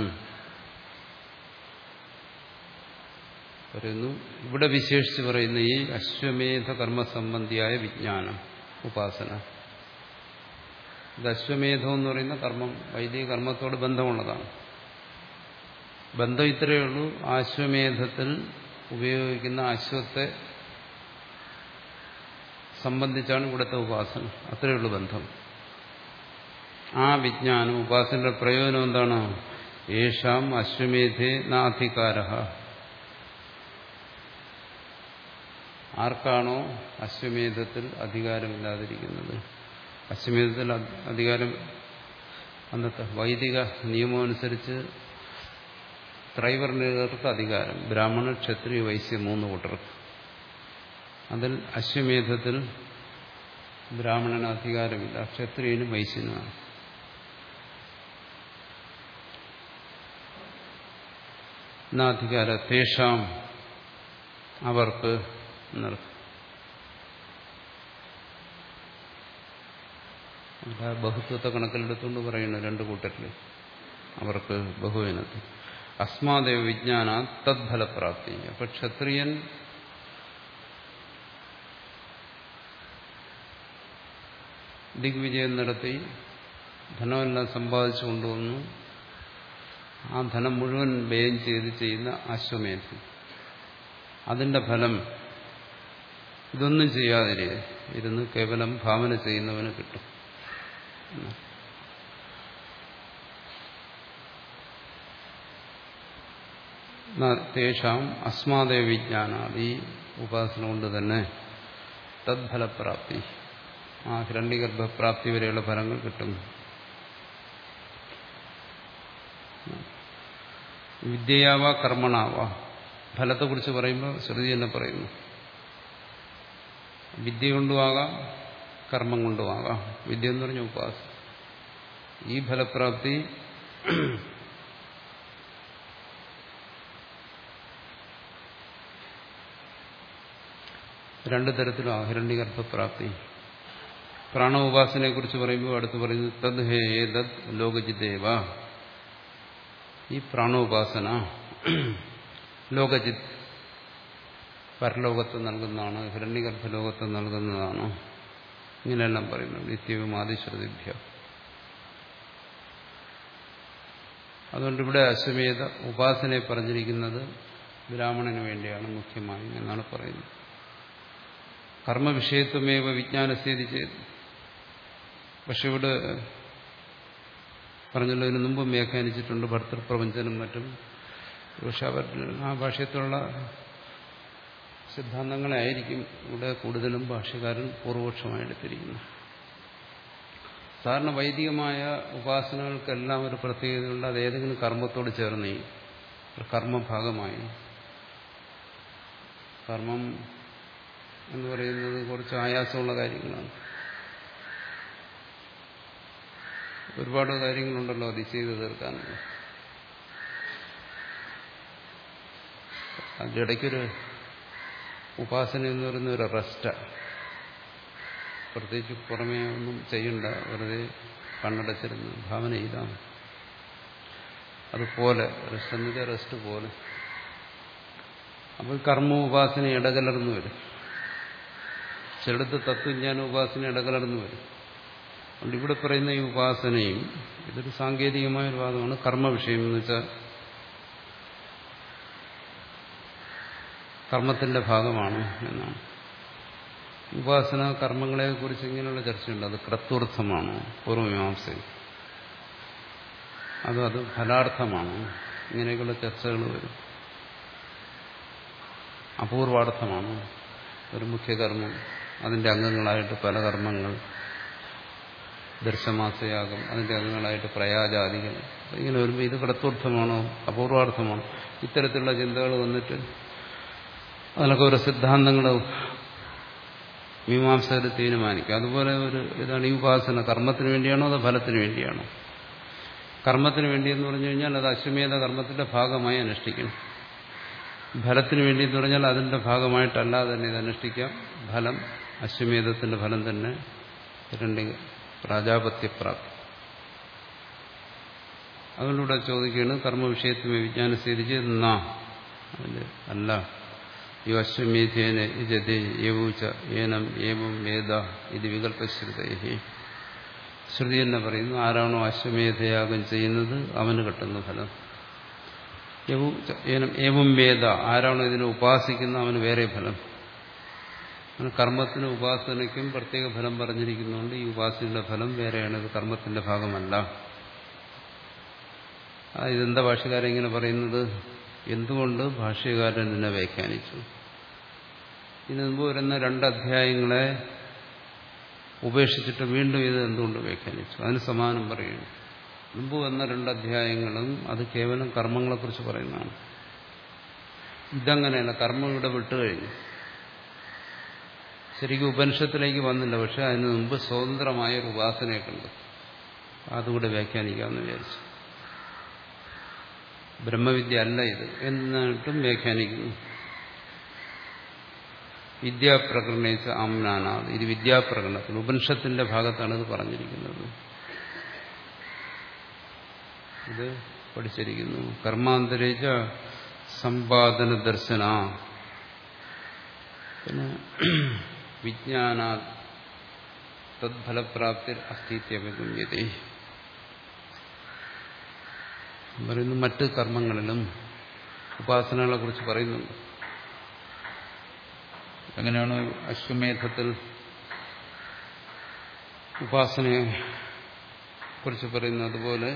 പറയുന്നു. ഇവിടെ വിശേഷിച്ച് പറയുന്ന ഈ അശ്വമേധ കർമ്മ സംബന്ധിയായ വിജ്ഞാനം, ഉപാസന, ഇത് അശ്വമേധം എന്ന് പറയുന്ന കർമ്മം വൈദിക കർമ്മത്തോട് ബന്ധമുള്ളതാണ്. ബന്ധം ഇത്രയേ ഉള്ളൂ. അശ്വമേധത്തിൽ ഉപയോഗിക്കുന്ന അശ്വത്തെ സംബന്ധിച്ചാണ് ഇവിടുത്തെ ഉപാസന. അത്രയേ ഉള്ളൂ ബന്ധം. ആ വിജ്ഞാനം ഉപാസനയുടെ പ്രയോജനം എന്താണ്? യേഷാം അശ്വമേധേ നാധികാര. ആർക്കാണോ അശ്വമേധത്തിൽ അധികാരമില്ലാതിരിക്കുന്നത്, അശ്വമേധത്തിൽ അധികാരം അന്നത്തെ വൈദിക നിയമമനുസരിച്ച് ത്രൈവർണികർക്ക് അധികാരം, ബ്രാഹ്മണ ക്ഷത്രിയ വൈശ്യ മൂന്ന് കൂട്ടർക്ക്. അതിൽ അശ്വമേധത്തിൽ ബ്രാഹ്മണന് അധികാരമില്ല, ക്ഷത്രിയനും വൈശ്യനുമാണ്. അധികാര തേഷാം അവർക്ക് എന്നർത്ഥം. ബഹുത്വത്തെ കണക്കിലെടുത്തുകൊണ്ട് പറയുന്നു രണ്ടു കൂട്ടരിൽ അവർക്ക് ബഹുവിനത്തിൽ. അസ്മാദേവ വിജ്ഞാന തദ്ഫലപ്രാപ്തി. അപ്പൊ ക്ഷത്രിയൻ ദിഗ്വിജയം നടത്തി ധനമെല്ലാം സമ്പാദിച്ചു കൊണ്ടുവന്നു. ആ ധനം മുഴുവൻ വ്യയം ചെയ്ത് ചെയ്യുന്ന അശ്വമേധം, അതിന്റെ ഫലം ഇതൊന്നും ചെയ്യാതെ ഇരുന്ന് കേവലം ഭാവന ചെയ്യുന്നവന് കിട്ടും. തേഷാം അസ്മാദേ വിജ്ഞാനാദി ഉപാസന കൊണ്ട് തന്നെ തദ്ഫലപ്രാപ്തി, ആ ഹിരണ്യഗർഭപ്രാപ്തി വരെയുള്ള ഫലങ്ങൾ കിട്ടും. വിദ്യയാവ കർമ്മണാവ, ഫലത്തെക്കുറിച്ച് പറയുമ്പോൾ ശ്രുതി തന്നെ പറയുന്നു. വിദ്യ കൊണ്ടുമാകാം കർമ്മം കൊണ്ടുമാകാം. വിദ്യ എന്ന് പറഞ്ഞ ഉപാസന. ഈ ഫലപ്രാപ്തി രണ്ടു തരത്തിലും ഹിരണ്യഗർഭപ്രാപ്തി. പ്രാണോപാസനയെ കുറിച്ച് പറയുമ്പോൾ അടുത്ത് പറയുന്നത് തദ് ഹേ ഏതദ് ലോകജിദേവ. ഈ പ്രാണോപാസന ലോകജിത്, പരലോകത്ത് നൽകുന്നതാണ്, ഹിരണ്യഗർഭ ലോകത്ത് നൽകുന്നതാണ്. ഇങ്ങനെയെല്ലാം പറയുന്നു നിത്യവും ആദിശ്രുതിഭ്യ. അതുകൊണ്ട് ഇവിടെ അശ്വമേധ ഉപാസനയെ പറഞ്ഞിരിക്കുന്നത് ബ്രാഹ്മണന് വേണ്ടിയാണ് മുഖ്യമായി എന്നാണ് പറയുന്നത്. കർമ്മവിഷയത്വമേവ വിജ്ഞാനസ്ഥിതി ചെയ്ത്. പക്ഷെ ഇവിടെ പറഞ്ഞുള്ളതിന് മുമ്പും വ്യാഖ്യാനിച്ചിട്ടുണ്ട് ഭർത്തൃപ്രപഞ്ചനും മറ്റും. പക്ഷെ അവർ ആ ഭാഷയത്തിലുള്ള സിദ്ധാന്തങ്ങളെ ആയിരിക്കും ഇവിടെ കൂടുതലും ഭാഷ്യകാരൻ പൂർവപക്ഷമായി എടുത്തിരിക്കുന്നു. സാധാരണ വൈദികമായ ഉപാസനകൾക്കെല്ലാം ഒരു പ്രത്യേകതയുണ്ട്. അത് ഏതെങ്കിലും കർമ്മത്തോട് ചേർന്ന് കർമ്മഭാഗമായി. കർമ്മം എന്ന് പറയുന്നത് കുറച്ച് ആയാസമുള്ള കാര്യങ്ങളാണ്. ഒരുപാട് കാര്യങ്ങളുണ്ടല്ലോ അത് ചെയ്ത് തീർക്കാനുള്ള. അതിൻ്റെ ഇടയ്ക്കൊരു ഉപാസന എന്ന് പറയുന്ന ഒരു റെസ്റ്റാണ്. പ്രത്യേകിച്ച് പുറമേ ഒന്നും ചെയ്യണ്ട, വെറുതെ കണ്ണടച്ചിരുന്ന് ഭാവന ചെയ്താണ്. അതുപോലെ റെസ്റ്റ് എന്നിട്ട് റെസ്റ്റ് പോലെ. അപ്പോൾ കർമ്മ ഉപാസന ഇടകലർന്നു വരും. ചിലടത്ത് തത്വജ്ഞാന ഉപാസന ഇടകലർന്നു വരും. അതുകൊണ്ട് ഇവിടെ പറയുന്ന ഈ ഉപാസനയും ഇതൊരു സാങ്കേതികമായ ഒരു വാദമാണ്. കർമ്മവിഷയം എന്ന് വെച്ചാൽ കർമ്മത്തിന്റെ ഭാഗമാണ് എന്നാണ്. ഉപാസന കർമ്മങ്ങളെക്കുറിച്ച് ഇങ്ങനെയുള്ള ചർച്ചയുണ്ട്. അത് ക്രത്വർത്ഥമാണോ പൂർവമീമാംസയിൽ, അതോ അത് ഫലാർത്ഥമാണോ, ഇങ്ങനെയൊക്കെയുള്ള ചർച്ചകൾ വരും. അപൂർവാർത്ഥമാണോ, ഒരു മുഖ്യകർമ്മം അതിന്റെ അംഗങ്ങളായിട്ട് പല കർമ്മങ്ങൾ, ദർശമാസയാഗം അതിന്റെ അംഗങ്ങളായിട്ട് പ്രയാജാദികൾ, ഇങ്ങനെ വരുമ്പോൾ ഇത് ക്രത്വർത്ഥമാണോ അപൂർവാർത്ഥമാണോ, ഇത്തരത്തിലുള്ള ചിന്തകൾ വന്നിട്ട് അതിനൊക്കെ ഒരു സിദ്ധാന്തങ്ങൾ മീമാംസകർ തീരുമാനിക്കും. അതുപോലെ ഒരു ഇതാണ് ഈ ഉപാസന. കർമ്മത്തിന് വേണ്ടിയാണോ അതോ ഫലത്തിന് വേണ്ടിയാണോ? കർമ്മത്തിന് വേണ്ടിയെന്ന് പറഞ്ഞു കഴിഞ്ഞാൽ അത് അശ്വമേധ കർമ്മത്തിന്റെ ഭാഗമായി അനുഷ്ഠിക്കണം. ഫലത്തിന് വേണ്ടിയെന്ന് പറഞ്ഞാൽ അതിന്റെ ഭാഗമായിട്ടല്ലാതെ തന്നെ ഇത് അനുഷ്ഠിക്കാം. ഫലം അശ്വമേധത്തിന്റെ ഫലം തന്നെ രണ്ട് പ്രാജാപത്യപ്രാപ്തി. അതുകൊണ്ടിവിടെ ചോദിക്കുകയാണ് കർമ്മവിഷയത്വമേ വിജ്ഞാനസ്ഥിതിച്ച് എന്നാ അല്ല യോ അശ്വമേധേന യജതേ യവൂച ഏനം ഏവം വേദ ഇത് വികല്പശ്രുതേഹി. ശ്രുതി തന്നെ പറയുന്നു, ആരാണോ അശ്വമേധയാഗം ചെയ്യുന്നത് അവന് കിട്ടുന്ന ഫലം. ഏനം ഏവം വേദ, ആരാണോ ഇതിനെ ഉപാസിക്കുന്ന അവന് വേറെ ഫലം. കർമ്മത്തിനും ഉപാസനയ്ക്കും പ്രത്യേക ഫലം പറഞ്ഞിരിക്കുന്നുണ്ട്. ഈ ഉപാസനയുടെ ഫലം വേറെയാണ്, ഇത് കർമ്മത്തിന്റെ ഭാഗമല്ല. ഇതെന്താ ഭാഷ്യകാരൻ ഇങ്ങനെ പറയുന്നത്? എന്തുകൊണ്ട് ഭാഷ്യകാരൻ ഇതിനെ വ്യാഖ്യാനിച്ചു? ഇതിനു മുമ്പ് വരുന്ന രണ്ട് അധ്യായങ്ങളെ ഉപേക്ഷിച്ചിട്ട് വീണ്ടും ഇത് എന്തുകൊണ്ട് വ്യാഖ്യാനിച്ചു? അതിന് സമാനം പറയുന്നു. മുമ്പ് വന്ന രണ്ട് അധ്യായങ്ങളും അത് കേവലം കർമ്മങ്ങളെക്കുറിച്ച് പറയുന്നതാണ്. ഇതങ്ങനെയല്ല, കർമ്മം ഇവിടെ വിട്ടുകഴിഞ്ഞു. ശരിക്കും ഉപനിഷത്തിലേക്ക് വന്നില്ല, പക്ഷെ അതിനു മുമ്പ് സ്വതന്ത്രമായ ഒരു ഉപാസനയെ കണ്ടു. അതുകൂടെ വ്യാഖ്യാനിക്കാമെന്ന് വിചാരിച്ചു. ബ്രഹ്മവിദ്യ അല്ല ഇത് എന്നിട്ടും വ്യാഖ്യാനിക്കുന്നു. വിദ്യാപ്രകരണേച്ച ആംനാനാഥ്, ഇത് വിദ്യാപ്രകരണത്തിൽ ഉപനിഷത്തിന്റെ ഭാഗത്താണ് ഇത് പറഞ്ഞിരിക്കുന്നത്. ഇത് പഠിച്ചിരിക്കുന്നു. കർമാന്തരേച്ച സമ്പാദന ദർശന, പിന്നെ വിജ്ഞാനാ തദ്ഫലപ്രാപ്തി അസ്ഥിത്യപഗമ്യതേ പറയുന്നു. മറ്റ് കർമ്മങ്ങളിലും ഉപാസനകളെ കുറിച്ച് പറയുന്നുണ്ട്. എങ്ങനെയാണ് അശ്വമേധത്തിൽ ഉപാസനയെ കുറിച്ച് പറയുന്നത്, അതുപോലെ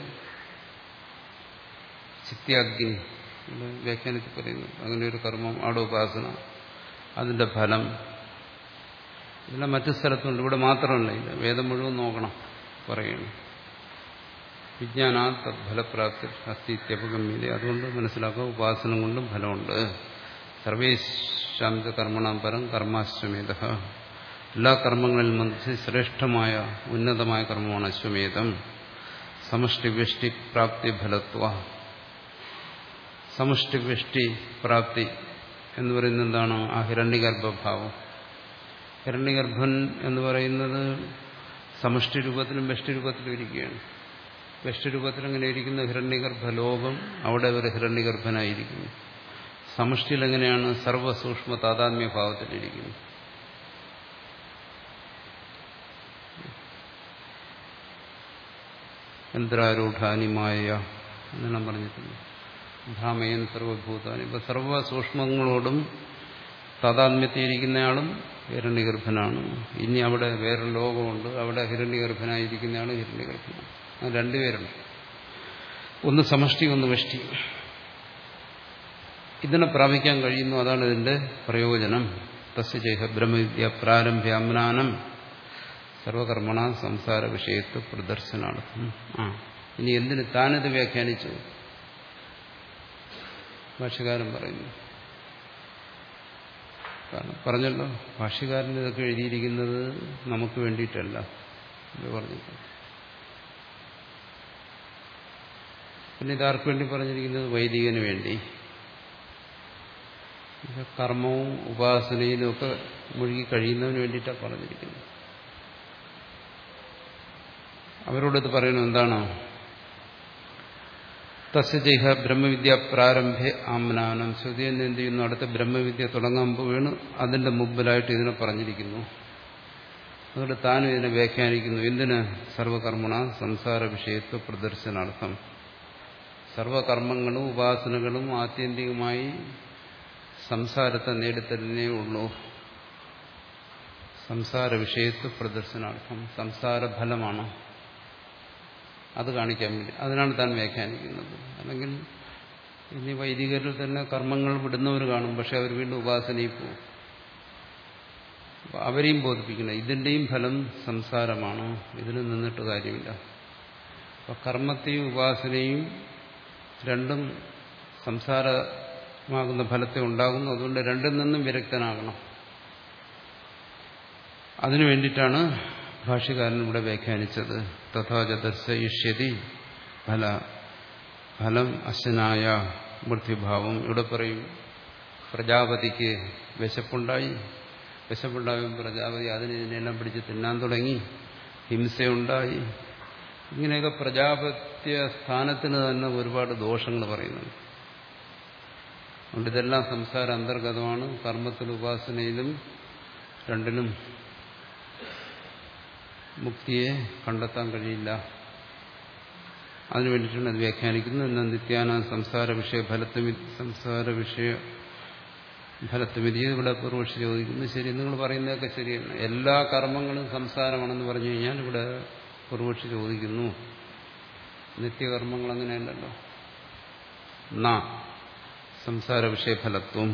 ചിത്യാഗ്നി വ്യാഖ്യാനത്തിൽ പറയുന്നു. അങ്ങനെ ഒരു കർമ്മം, അവിടെ ഉപാസന, അതിന്റെ ഫലം, ഇതെല്ലാം മറ്റു സ്ഥലത്തുണ്ട്, ഇവിടെ മാത്രമല്ല. ഇത് വേദം മുഴുവൻ നോക്കണം പറയുന്നു. വിജ്ഞാനാ തദ്ഫലപ്രാപ്തി അസ്ഥിത്യപഗമ്യത. അതുകൊണ്ട് മനസ്സിലാക്കുക, ഉപാസന കൊണ്ടും ഫലമുണ്ട്. സർവേശാന്ത കർമ്മണാം പരം കർമാശ്വമേധ, എല്ലാ കർമ്മങ്ങളിൽ മധ്യ ശ്രേഷ്ഠമായ ഉന്നതമായ കർമ്മമാണ് അശ്വമേധം. സമഷ്ടി വ്യഷ്ടി പ്രാപ്തി ഫലത്വ. സമഷ്ടി വ്യഷ്ടി പ്രാപ്തി എന്ന് പറയുന്നത് എന്താണ്? ആ ഹിരണ്യഗർഭഭാവം. ഹിരണ്യഗർഭൻ എന്ന് പറയുന്നത് സമഷ്ടി രൂപത്തിലും വ്യഷ്ടി രൂപത്തിലും ഇരിക്കുകയാണ്. വ്യഷ്ടി രൂപത്തിൽ എങ്ങനെ ഇരിക്കുന്ന ഹിരണ്യഗർഭലോകം, അവിടെ ഒരു ഹിരണ്യഗർഭനായിരിക്കുന്നു. സമഷ്ടിയിൽ എങ്ങനെയാണ്? സർവസൂക്ഷ്മ താതാത്മ്യഭാവത്തിലിരിക്കുന്നു. യന്ത്രാരൂഢാനിമായ എന്നെല്ലാം പറഞ്ഞിട്ടുണ്ട്. ഭ്രാമയൻ സർവഭൂതാനി. ഇപ്പൊ സർവസൂക്ഷ്മങ്ങളോടും താതാത്മ്യത്തിയിരിക്കുന്നയാളും ഹിരണ്യഗർഭനാണ്. ഇനി അവിടെ വേറെ ലോകമുണ്ട്, അവിടെ ഹിരണ്യഗർഭനായിരിക്കുന്നയാളും ഹിരണ്യഗർഭനാണ്. അത് രണ്ടുപേരുണ്ട്. ഒന്ന് സമഷ്ടി, ഒന്ന് വ്യഷ്ടി. ഇതിനെ പ്രാപിക്കാൻ കഴിയുന്നു. അതാണ് ഇതിന്റെ പ്രയോജനം. തസ്യ ബ്രഹ്മവിദ്യ പ്രാരംഭ്യാമ്നാനം സർവകർമ്മണ സംസാര വിഷയത്വ പ്രദർശനാർത്ഥം. ആ ഇനി എന്തിന് താനിത് വ്യാഖ്യാനിച്ചു? ഭാഷ്യകാരൻ പറയുന്നു. കാരണം പറഞ്ഞല്ലോ, ഭാഷ്യകാരൻ ഇതൊക്കെ എഴുതിയിരിക്കുന്നത് നമുക്ക് വേണ്ടിയിട്ടല്ല എന്ന് പറഞ്ഞിട്ട്. പിന്നെ ഇതാർക്ക് വേണ്ടി പറഞ്ഞിരിക്കുന്നത്? വൈദികന് വേണ്ടി. കർമ്മവും ഉപാസനയിലും ഒക്കെ മുഴുകി കഴിയുന്നതിന് വേണ്ടിയിട്ടാണ് പറഞ്ഞിരിക്കുന്നത്. അവരോടത് പറയുന്നത് എന്താണ്? തസ്യജൈഹ ബ്രഹ്മവിദ്യ പ്രാരംഭേ ആമ്നാനം. ശ്രുതി എന്ന് എന്ത് ചെയ്യുന്നു? അടുത്ത ബ്രഹ്മവിദ്യ തുടങ്ങാൻ വീണ് അതിന്റെ മുമ്പിലായിട്ട് ഇതിനെ പറഞ്ഞിരിക്കുന്നു. അതുകൊണ്ട് താനും ഇതിനെ വ്യാഖ്യാനിക്കുന്നു. എന്തിന്? സർവകർമ്മണ സംസാര വിഷയത്വ പ്രദർശനാർത്ഥം. സർവകർമ്മങ്ങളും ഉപാസനകളും ആത്യന്തികമായി സംസാരത്തെ നേടിത്തരുന്നേ ഉള്ളൂ. സംസാര വിഷയത്വ പ്രദർശനാർത്ഥം, സംസാര ഫലമാണ്, അത് കാണിക്കാൻ വേണ്ടി. അതിനാണ് താൻ വ്യാഖ്യാനിക്കുന്നത്. അല്ലെങ്കിൽ ഇനി വൈദികരിൽ തന്നെ കർമ്മങ്ങൾ വിടുന്നവർ കാണും, പക്ഷെ അവർ വീണ്ടും ഉപാസനയിൽ പോകും. അവരെയും ബോധിപ്പിക്കണം, ഇതിന്റെയും ഫലം സംസാരമാണ്, ഇതിന് നിന്നിട്ട് കാര്യമില്ല. അപ്പൊ കർമ്മത്തെയും ഉപാസനയും രണ്ടും സംസാരമാകുന്ന ഫലത്തെ ഉണ്ടാകുന്നു. അതുകൊണ്ട് രണ്ടിൽ നിന്നും വിരക്തനാകണം. അതിനു വേണ്ടിയിട്ടാണ് ഭാഷ്യകാരൻ ഇവിടെ വ്യാഖ്യാനിച്ചത്. തഥാച ദർശയിഷ്യതി ഫല ഫലം അശ്വനായ മൃത്യുഭാവം. ഇവിടെ പറയും, പ്രജാപതിക്ക് വിശപ്പുണ്ടായി. വിശപ്പുണ്ടായും പ്രജാപതി അതിന് ഇതിനെല്ലാം പിടിച്ച് തിന്നാൻ തുടങ്ങി. ഹിംസയുണ്ടായി. ഇങ്ങനെയൊക്കെ പ്രജാപത്യ സ്ഥാനത്തിന് തന്നെ ഒരുപാട് ദോഷങ്ങൾ പറയുന്നുണ്ട്. അതുകൊണ്ട് ഇതെല്ലാം സംസാര അന്തർഗതമാണ്. കർമ്മത്തിലും ഉപാസനയിലും രണ്ടിനും മുക്തിയെ കണ്ടെത്താൻ കഴിയില്ല. അതിനു വേണ്ടിയിട്ടാണ് അത് വ്യാഖ്യാനിക്കുന്നത്. എന്നാൽ നിത്യാന സംസാര വിഷയ ഫലത്വം സംസാര വിഷയ ഫലത്വമിതി ഇവിടെ പൂർവക്ഷി ചോദിക്കുന്നു. ശരി, നിങ്ങൾ പറയുന്നതൊക്കെ ശരിയാണ്. എല്ലാ കർമ്മങ്ങളും സംസാരമാണെന്ന് പറഞ്ഞു കഴിഞ്ഞാൽ ഇവിടെ പൂർവക്ഷി ചോദിക്കുന്നു, നിത്യകർമ്മങ്ങൾ അങ്ങനെയല്ലല്ലോ. ന സംസാര വിഷയഫലത്വം.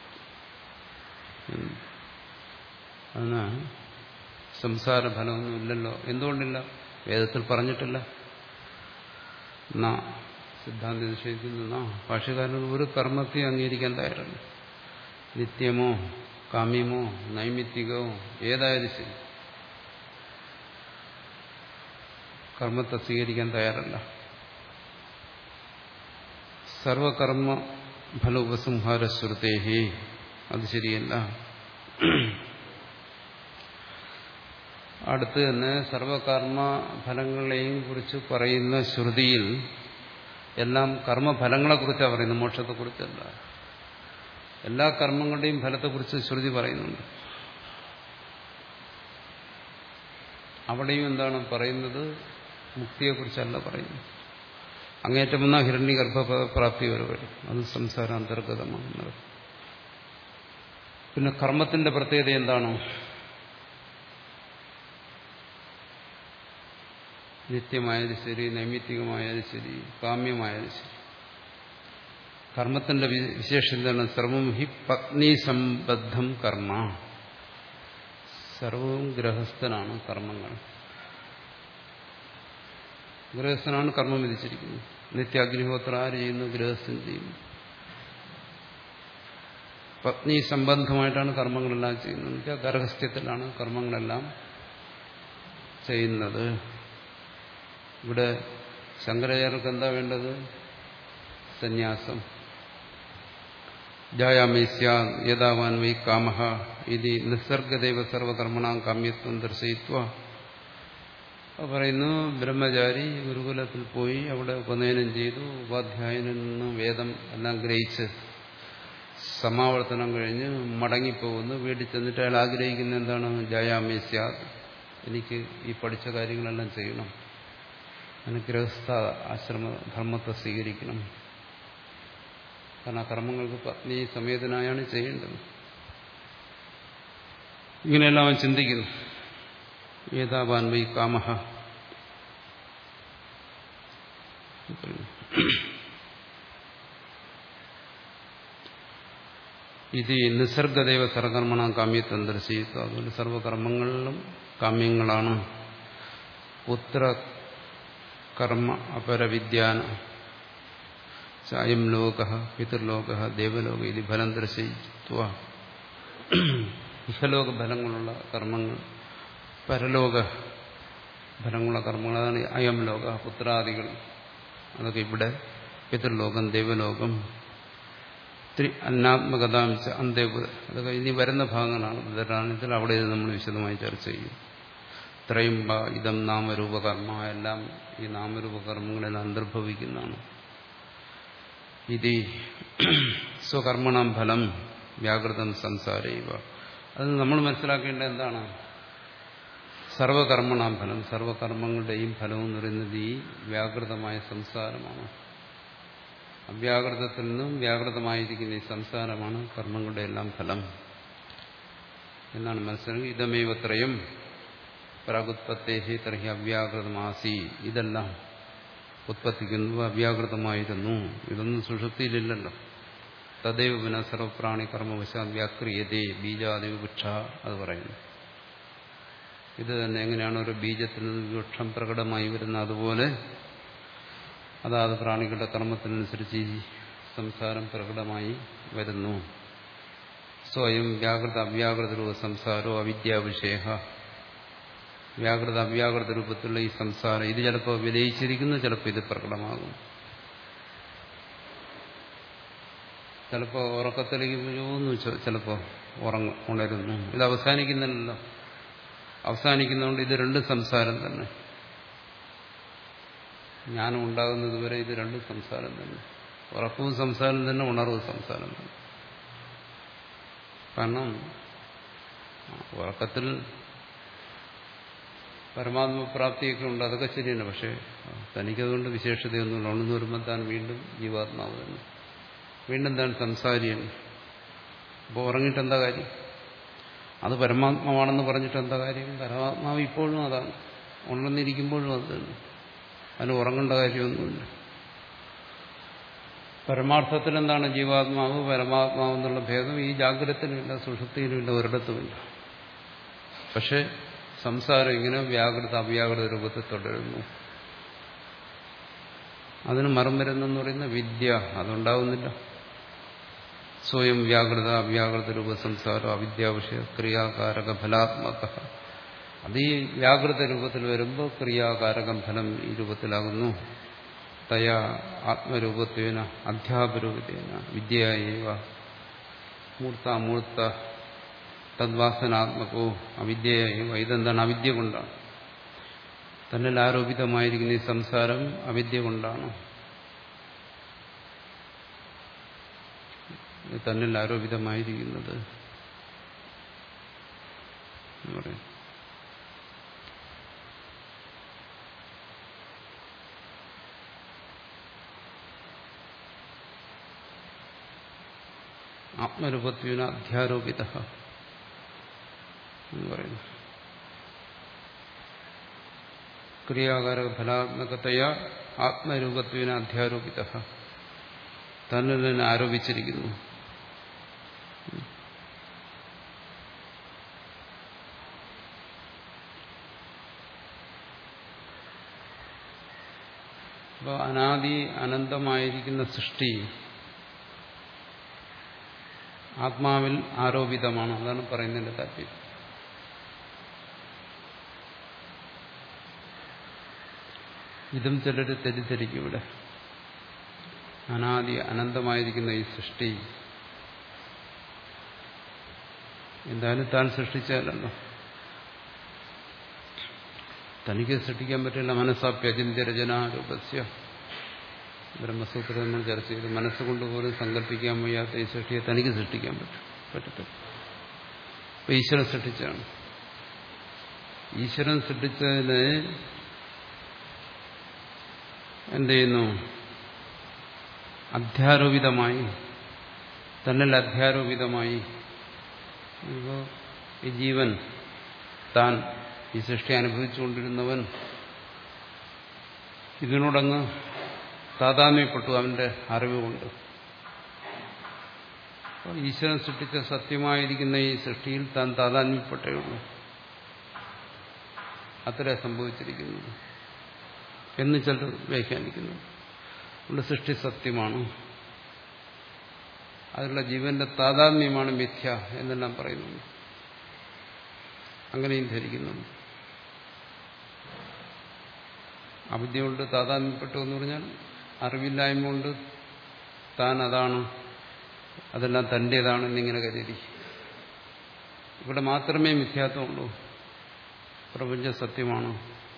അതിന് സംസാരഫലമൊന്നും ഇല്ലല്ലോ. എന്തുകൊണ്ടില്ല? വേദത്തിൽ പറഞ്ഞിട്ടില്ല. ന സിദ്ധാന്തി നിഷേധിക്കുന്ന ഭാഷ്യക്കാരൻ ഒരു കർമ്മത്തെ അംഗീകരിക്കാൻ തയ്യാറല്ല. നിത്യമോ കാമ്യമോ നൈമിത്തികമോ ഏതായാലും ശരി കർമ്മത്തെ സ്വീകരിക്കാൻ തയ്യാറല്ല. സർവകർമ്മ ഫല ഉപസംഹാര ശ്രുതേഹി, അത് ശരിയല്ല. അടുത്ത് തന്നെ സർവകർമ്മ ഫലങ്ങളെയും കുറിച്ച് പറയുന്ന ശ്രുതിയിൽ എല്ലാം കർമ്മഫലങ്ങളെക്കുറിച്ചാണ് പറയുന്നത്, മോക്ഷത്തെക്കുറിച്ചല്ല. എല്ലാ കർമ്മങ്ങളുടെയും ഫലത്തെക്കുറിച്ച് ശ്രുതി പറയുന്നുണ്ട്. അവിടെയും എന്താണ് പറയുന്നത്? മുക്തിയെക്കുറിച്ചല്ല പറയുന്നത്. അങ്ങേറ്റം വന്നാൽ ഹിരണ്യ ഗർഭപ്രാപ്തി വരെ വരും, അത് സംസാരാന്തർഗതമാണ്. പിന്നെ കർമ്മത്തിന്റെ പ്രത്യേകത എന്താണ്? നിത്യമായാലും ശരി, നൈമിത്തികമായാലും ശരി, കാമ്യമായാലും ശരി, കർമ്മത്തിന്റെ വിശേഷം എന്താണ്? സർവം ഹി പത്നി സംബദ്ധം കർമ്മ. സർവവും ഗൃഹസ്ഥനാണ് കർമ്മങ്ങൾ. ഗൃഹസ്ഥനാണ് കർമ്മം വിധിച്ചിരിക്കുന്നത്. നിത്യാഗ്നിഹോത്ര ആര് ചെയ്യുന്നു? ഗൃഹസ്ഥൻ ചെയ്യുന്നു. പത്നി സംബന്ധമായിട്ടാണ് കർമ്മങ്ങളെല്ലാം ചെയ്യുന്നത്. ഗർഹസ്ഥ്യത്തിലാണ് കർമ്മങ്ങളെല്ലാം ചെയ്യുന്നത്. ഇവിടെ ശങ്കരാചാര്യർക്ക് എന്താ വേണ്ടത്? സന്യാസം. ജായാമി സ്യാത് യഥാവാൻ വൈ കാമഃ ഇതി നിസ്സർഗദേവ സർവകർമ്മണാം കാമ്യത്വം ദർശയിത്വ. പറയുന്നു, ബ്രഹ്മചാരി ഗുരുകുലത്തിൽ പോയി അവിടെ ഉപനയനം ചെയ്തു, ഉപാധ്യായനിൽ നിന്ന് വേദം എല്ലാം ഗ്രഹിച്ച് സമാവർത്തനം കഴിഞ്ഞ് മടങ്ങിപ്പോകുന്നു. വീട്ടിൽ ചെന്നിട്ട് അയാൾ ആഗ്രഹിക്കുന്ന എന്താണ്? ജായാമി സ്യാത്, എനിക്ക് ഈ പഠിച്ച കാര്യങ്ങളെല്ലാം ചെയ്യണം, അനുഗ്രഹസ്ഥ ആശ്രമ ധർമ്മത്തെ സ്വീകരിക്കണം. കാരണം ആ കർമ്മങ്ങൾക്ക് പത്നി സമേതനായാണ് ചെയ്യേണ്ടത്. ഇങ്ങനെയെല്ലാം അവൻ ചിന്തിക്കുന്നു. ഏതാവാൻ വൈ കാമഃ. ഇത് നിസർഗദേവ സർവകർമ്മണ കാമ്യത്വം ദർശയിത്വം. അതുകൊണ്ട് സർവകർമ്മങ്ങളിലും കാമ്യങ്ങളാണ്. പുത്ര കർമ്മ അപരവിദ്യാന ചായം ലോക പിതൃലോക ദേവലോക ഇത് ഫലം ദർശയിത്വ. ഇഹലോക ഫലങ്ങളുള്ള കർമ്മങ്ങൾ, പരലോക ഫലങ്ങളുള്ള കർമ്മങ്ങൾ, അതാണ് അയം ലോക, പുത്രാദികൾ. അതൊക്കെ ഇവിടെ പിതൃലോകം, ദേവലോകം, ത്രി അന്നാത്മകതാം അന്തേപുര, അതൊക്കെ ഇനി വരുന്ന ഭാഗങ്ങളാണ്. ബുദ്ധരാണത്തിൽ അവിടെ ഇത് നമ്മൾ വിശദമായി ചർച്ച ചെയ്യും. ത്രയം ഇതം നാമരൂപകർമ്മ, എല്ലാം ഈ നാമരൂപകർമ്മങ്ങളെല്ലാം അന്തർഭവിക്കുന്നതാണ്. ഇത് സ്വകർമ്മണം ഫലം വ്യാകൃതം സംസാരൈവ. അത് നമ്മൾ മനസ്സിലാക്കേണ്ടത് എന്താണ്? സർവകർമ്മണാം ഫലം, സർവകർമ്മങ്ങളുടെയും ഫലം എന്ന് പറയുന്നത് ഈ വ്യാകൃതമായ സംസാരമാണ്. അവ്യാകൃതത്തിൽ നിന്നും വ്യാകൃതമായിരിക്കുന്ന ഈ സംസാരമാണ് കർമ്മങ്ങളുടെ എല്ലാം ഫലം എന്നാണ് മനസ്സിലാക്കി. ഇതമേവ ത്രയം പ്രാഗുത്പത്തേഹി തർഹി അവ്യാകൃതമാസി. ഇതെല്ലാം ഉത്പത്തിക്കുന്നത് അവ്യാകൃതമായിരുന്നു. ഇതൊന്നും സുഷുപ്തിയിലില്ലല്ലോ. തദൈവ വിന സർവപ്രാണി കർമ്മവശാൽ വ്യാക്രിയതേ ബീജാദിവ വൃക്ഷ. അത് പറയുന്നു. ഇത് തന്നെ എങ്ങനെയാണ് ഒരു ബീജത്തിൽ നിന്ന് വൃക്ഷം പ്രകടമായി വരുന്നത്, അതുപോലെ അതാത് പ്രാണികളുടെ കർമ്മത്തിനനുസരിച്ച് ഈ സംസാരം പ്രകടമായി വരുന്നു. സ്വയം വ്യാകൃത അവ്യാകൃത രൂപ സംസാരോ അവിദ്യാവിഷയ. വ്യാകൃത അവ്യാകൃത രൂപത്തിലുള്ള ഈ സംസാരം ഇത് ചിലപ്പോൾ വിലയിച്ചിരിക്കുന്നു, ചിലപ്പോൾ ഇത് പ്രകടമാകും. ചിലപ്പോൾ ഉറക്കത്തിലേക്ക് വീഴുന്നു, ചിലപ്പോൾ ഉറങ്ങ ഉണരുന്നു. ഇത് അവസാനിക്കുന്നില്ലല്ലോ. അവസാനിക്കുന്നതുകൊണ്ട് ഇത് രണ്ടും സംസാരം തന്നെ. ജ്ഞാനം ഉണ്ടാകുന്നത് വരെ ഇത് രണ്ടും സംസാരം തന്നെ. ഉറക്കവും സംസാരം തന്നെ, ഉണർവും സംസാരം തന്നെ. കാരണം ഉറക്കത്തിൽ പരമാത്മപ്രാപ്തിയൊക്കെ ഉണ്ട്, അതൊക്കെ ശരിയാണ്. പക്ഷെ തനിക്കതുകൊണ്ട് വിശേഷതയൊന്നുമില്ല. ഉണർന്നു വരുമ്പോൾ താൻ വീണ്ടും ജീവാത്മാവ് തന്നെ, വീണ്ടും താൻ സംസാരിയാണ്. അപ്പോൾ ഉറങ്ങിയിട്ട് എന്താ കാര്യം? അത് പരമാത്മാവാണെന്ന് പറഞ്ഞിട്ട് എന്താ കാര്യം? പരമാത്മാവ് ഇപ്പോഴും അതാണ്, ഉണർന്നിരിക്കുമ്പോഴും അത് തന്നെ. അതിന് ഉറങ്ങേണ്ട കാര്യമൊന്നുമില്ല. പരമാർത്ഥത്തിൽ എന്താണ് ജീവാത്മാവ് പരമാത്മാവ് എന്നുള്ള ഭേദം ഈ ജാഗ്രതത്തിനുമില്ല, സുഷുപ്തിയിലുമില്ല, ഒരിടത്തുമില്ല. പക്ഷെ സംസാരം ഇങ്ങനെ വ്യാകൃത അവ്യാകൃത രൂപത്തിൽ തുടരുന്നു. അതിന് മറം വരുന്നെന്ന് പറയുന്ന വിദ്യ അതുണ്ടാവുന്നില്ല. സ്വയം വ്യാകൃത അവ്യാകൃത രൂപ സംസാരം അവിദ്യാവിഷയ ക്രിയാകാരക ഫലാത്മക. അത് ഈ വ്യാകൃത രൂപത്തിൽ വരുമ്പോൾ ക്രിയാകാരകം ഫലം ഈ രൂപത്തിലാകുന്നു. തയാ ആത്മരൂപത്വേന അധ്യാപരൂപത്തേന വിദ്യയേവ മൂർത്താമൂർത്ത തദ്വാസനാത്മകോ അവിദ്യയേവ. ഇതെന്താണ്? അവിദ്യ കൊണ്ടാണ്. തന്നിൽ ആരോപിതമായിരിക്കുന്ന ഈ സംസാരം അവിദ്യ കൊണ്ടാണ്. തന്നിൽ ആരോപിതമായിരിക്കുന്നത് എന്ന് പറയും. ആത്മരൂപത്വേന അധ്യാരോപിത എന്ന് പറയുന്നു. ക്രിയാകാരക ഫലാത്മകതയ ആത്മരൂപത്വേന അധ്യാരോപിത. തന്നിൽ തന്നെ ആരോപിച്ചിരിക്കുന്നു. അപ്പോൾ അനാദി അനന്തമായിരിക്കുന്ന സൃഷ്ടി ആത്മാവിൽ ആരോപിതമാണ്. അതാണ് പറയുന്നതിന്റെ താല്പര്യം. ഇതും ചിലർ തെറ്റിദ്ധരിക്കും. ഇവിടെ അനാദി അനന്തമായിരിക്കുന്ന ഈ സൃഷ്ടി എന്തായാലും താൻ സൃഷ്ടിച്ചാലല്ലോ, തനിക്ക് സൃഷ്ടിക്കാൻ പറ്റില്ല. മനസ്സാപ്യചിന്തിരചനാരൂപസ്യ ബ്രഹ്മസൂത്രത്തിൽ നമ്മൾ ചർച്ച ചെയ്തു. മനസ്സുകൊണ്ട് പോലും സങ്കല്പിക്കാൻ വയ്യാത്ത ഈ സൃഷ്ടിയെ തനിക്ക് സൃഷ്ടിക്കാൻ പറ്റും പറ്റത്തില്ല. അപ്പൊ ഈശ്വരൻ സൃഷ്ടിച്ചാണ്. ഈശ്വരൻ സൃഷ്ടിച്ചതിന് എന്ത് ചെയ്യുന്നു? അധ്യാരോപിതമായി, തന്നിൽ അധ്യാരോപിതമായി. ഇപ്പോൾ ഈ ജീവൻ, താൻ ഈ സൃഷ്ടി അനുഭവിച്ചുകൊണ്ടിരുന്നവൻ ഇതിനോടങ്ങ് താതാത്മ്യപ്പെട്ടു അവന്റെ അറിവ് കൊണ്ട്. അപ്പോൾ ഈശ്വരൻ സൃഷ്ടിച്ച സത്യമായിരിക്കുന്ന ഈ സൃഷ്ടിയിൽ താൻ താതാത്മ്യപ്പെട്ടേ ഉള്ളൂ. അത്ര സംഭവിച്ചിരിക്കുന്നത് എന്ന് ചിലർ വ്യാഖ്യാനിക്കുന്നു. അതുകൊണ്ട് സൃഷ്ടി സത്യമാണ്, അതിലുള്ള ജീവന്റെ താതാത്മ്യമാണ് മിഥ്യ എന്നെല്ലാം പറയുന്നു. അങ്ങനെയും ധരിക്കുന്നുണ്ട്. അവിദ്യ കൊണ്ട് താതാത്മ്യപ്പെട്ടു എന്ന് പറഞ്ഞാൽ അറിവില്ലായ്മ കൊണ്ട് താൻ അതാണ്, അതെല്ലാം തന്റേതാണ് എന്നിങ്ങനെ കരുതി. ഇവിടെ മാത്രമേ മിഥ്യാത്വമുള്ളൂ, പ്രപഞ്ച സത്യമാണ്.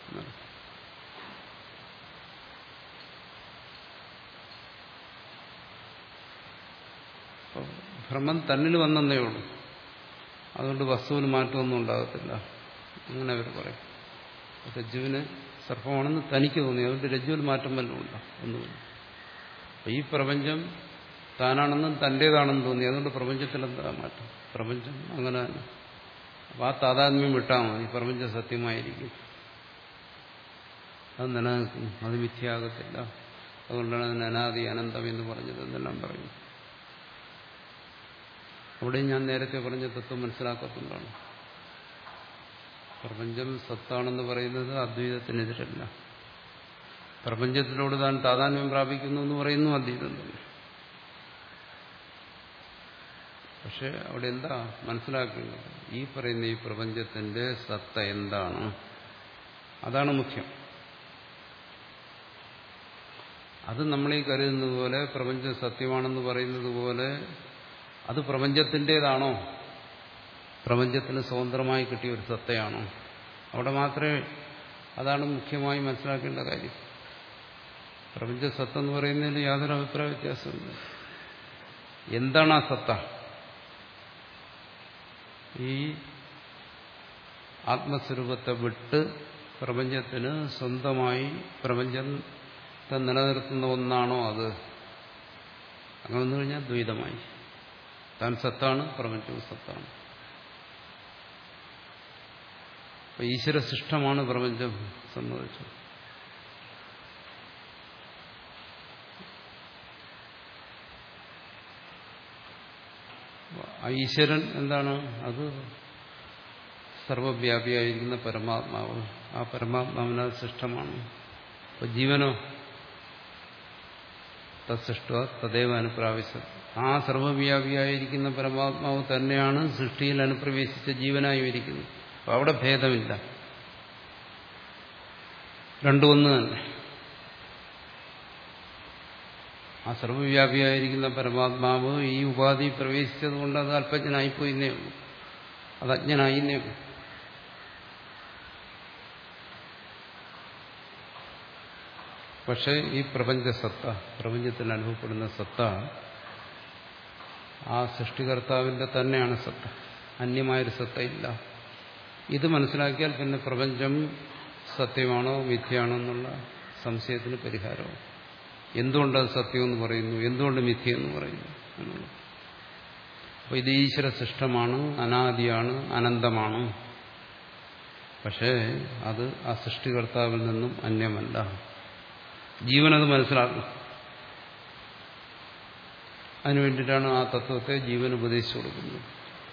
ഭ്രമം തന്നിൽ വന്നേ ഉള്ളൂ, അതുകൊണ്ട് വസ്തുവിന് മാറ്റമൊന്നും ഉണ്ടാകത്തില്ല. അങ്ങനെ അവർ പറയും. രജ്ജുവിന് സർപ്പമാണെന്ന് തനിക്ക് തോന്നി, അതുകൊണ്ട് രജ്ജുവിൽ മാറ്റം വല്ലതും ഉണ്ടോ? ഒന്നുമില്ല. അപ്പൊ ഈ പ്രപഞ്ചം താനാണെന്നും തന്റേതാണെന്ന് തോന്നി, അതുകൊണ്ട് പ്രപഞ്ചത്തിൽ എന്താ മാറ്റം? പ്രപഞ്ചം അങ്ങനെ തന്നെ. അപ്പൊ ആ താതാത്മ്യം വിട്ടാൽ മതി, പ്രപഞ്ചം സത്യമായിരിക്കും, അത് നിലനിൽക്കും, അത് മിഥ്യയാകത്തില്ല. അതുകൊണ്ടാണ് അതിന് അനാദി അനന്തം എന്ന് പറഞ്ഞത് എന്നെല്ലാം പറയും. അവിടെ ഞാൻ നേരത്തെ പറഞ്ഞ തത്വം മനസ്സിലാക്കത്തുണ്ടാണ്. പ്രപഞ്ചം സത്താണെന്ന് പറയുന്നത് അദ്വൈതത്തിനെതിരല്ല. പ്രപഞ്ചത്തിനോട് താൻ താതാത്മ്യം പ്രാപിക്കുന്നു എന്ന് പറയുന്നു അദ്വൈതം തന്നെ. പക്ഷെ അവിടെ എന്താ മനസ്സിലാക്കേണ്ടത്? ഈ പറയുന്ന ഈ പ്രപഞ്ചത്തിന്റെ സത്ത എന്താണ്? അതാണ് മുഖ്യം. അത് നമ്മളീ കരുതുന്നത് പോലെ പ്രപഞ്ചം സത്യമാണെന്ന് പറയുന്നത് പോലെ അത് പ്രപഞ്ചത്തിൻ്റെതാണോ? പ്രപഞ്ചത്തിന് സ്വതന്ത്രമായി കിട്ടിയ ഒരു സത്തയാണോ? അവിടെ മാത്രമേ, അതാണ് മുഖ്യമായി മനസ്സിലാക്കേണ്ട കാര്യം. പ്രപഞ്ച സത്ത എന്ന് പറയുന്നതിൽ യാതൊരു അഭിപ്രായ വ്യത്യാസമില്ല. എന്താണ് ആ സത്ത? ഈ ആത്മസ്വരൂപത്തെ വിട്ട് പ്രപഞ്ചത്തിന് സ്വന്തമായി പ്രപഞ്ചത്തെ നിലനിർത്തുന്ന ഒന്നാണോ അത്? അങ്ങനെ വന്നു കഴിഞ്ഞാൽ ദ്വൈതമായി. താൻ സത്താണ്, പ്രപഞ്ചവും സത്താണ്. അപ്പൊ ഈശ്വര സൃഷ്ടമാണ് പ്രപഞ്ചം സംബന്ധിച്ചത്. ഈശ്വരൻ എന്താണ്? അത് സർവവ്യാപിയായിരിക്കുന്ന പരമാത്മാവ്. ആ പരമാത്മാവിന് അത് സൃഷ്ടമാണ്. അപ്പൊ ജീവനോ തത്സൃഷ്ട തദൈവ അനുപ്രാവശ്യം. ആ സർവവ്യാപിയായിരിക്കുന്ന പരമാത്മാവ് തന്നെയാണ് സൃഷ്ടിയിൽ അനുപ്രവേശിച്ച ജീവനായി ഇരിക്കുന്നത്. അപ്പൊ അവിടെ ഭേദമില്ല, രണ്ടും ഒന്ന് തന്നെ. ആ സർവവ്യാപിയായിരിക്കുന്ന പരമാത്മാവ് ഈ ഉപാധി പ്രവേശിച്ചത് കൊണ്ട് അത് അല്പജ്ഞനായിപ്പോയിന്നേ ഉള്ളൂ, അത് അജ്ഞനായിന്നേ ഉള്ളൂ. പക്ഷേ ഈ പ്രപഞ്ചസത്ത, പ്രപഞ്ചത്തിൽ അനുഭവപ്പെടുന്ന സത്ത ആ സൃഷ്ടികർത്താവിന്റെ തന്നെയാണ് സത്ത, അന്യമായൊരു സത്തയില്ല. ഇത് മനസ്സിലാക്കിയാൽ പിന്നെ പ്രപഞ്ചം സത്യമാണോ മിഥ്യയാണോ എന്നുള്ള സംശയത്തിന് പരിഹാരവും. എന്തുകൊണ്ടത് സത്യമെന്ന് പറയുന്നു, എന്തുകൊണ്ട് മിഥ്യയെന്ന് പറയുന്നു എന്നുള്ളത്. അപ്പോൾ ഇത് ഈശ്വര സൃഷ്ടമാണ്, അനാദിയാണ്, അനന്തമാണ്. പക്ഷേ അത് ആ സൃഷ്ടികർത്താവിൽ നിന്നും അന്യമല്ല. ജീവനത് മനസ്സിലാക്കും. അതിനുവേണ്ടിയിട്ടാണ് ആ തത്വത്തെ ജീവൻ ഉപദേശിച്ചു കൊടുക്കുന്നത്.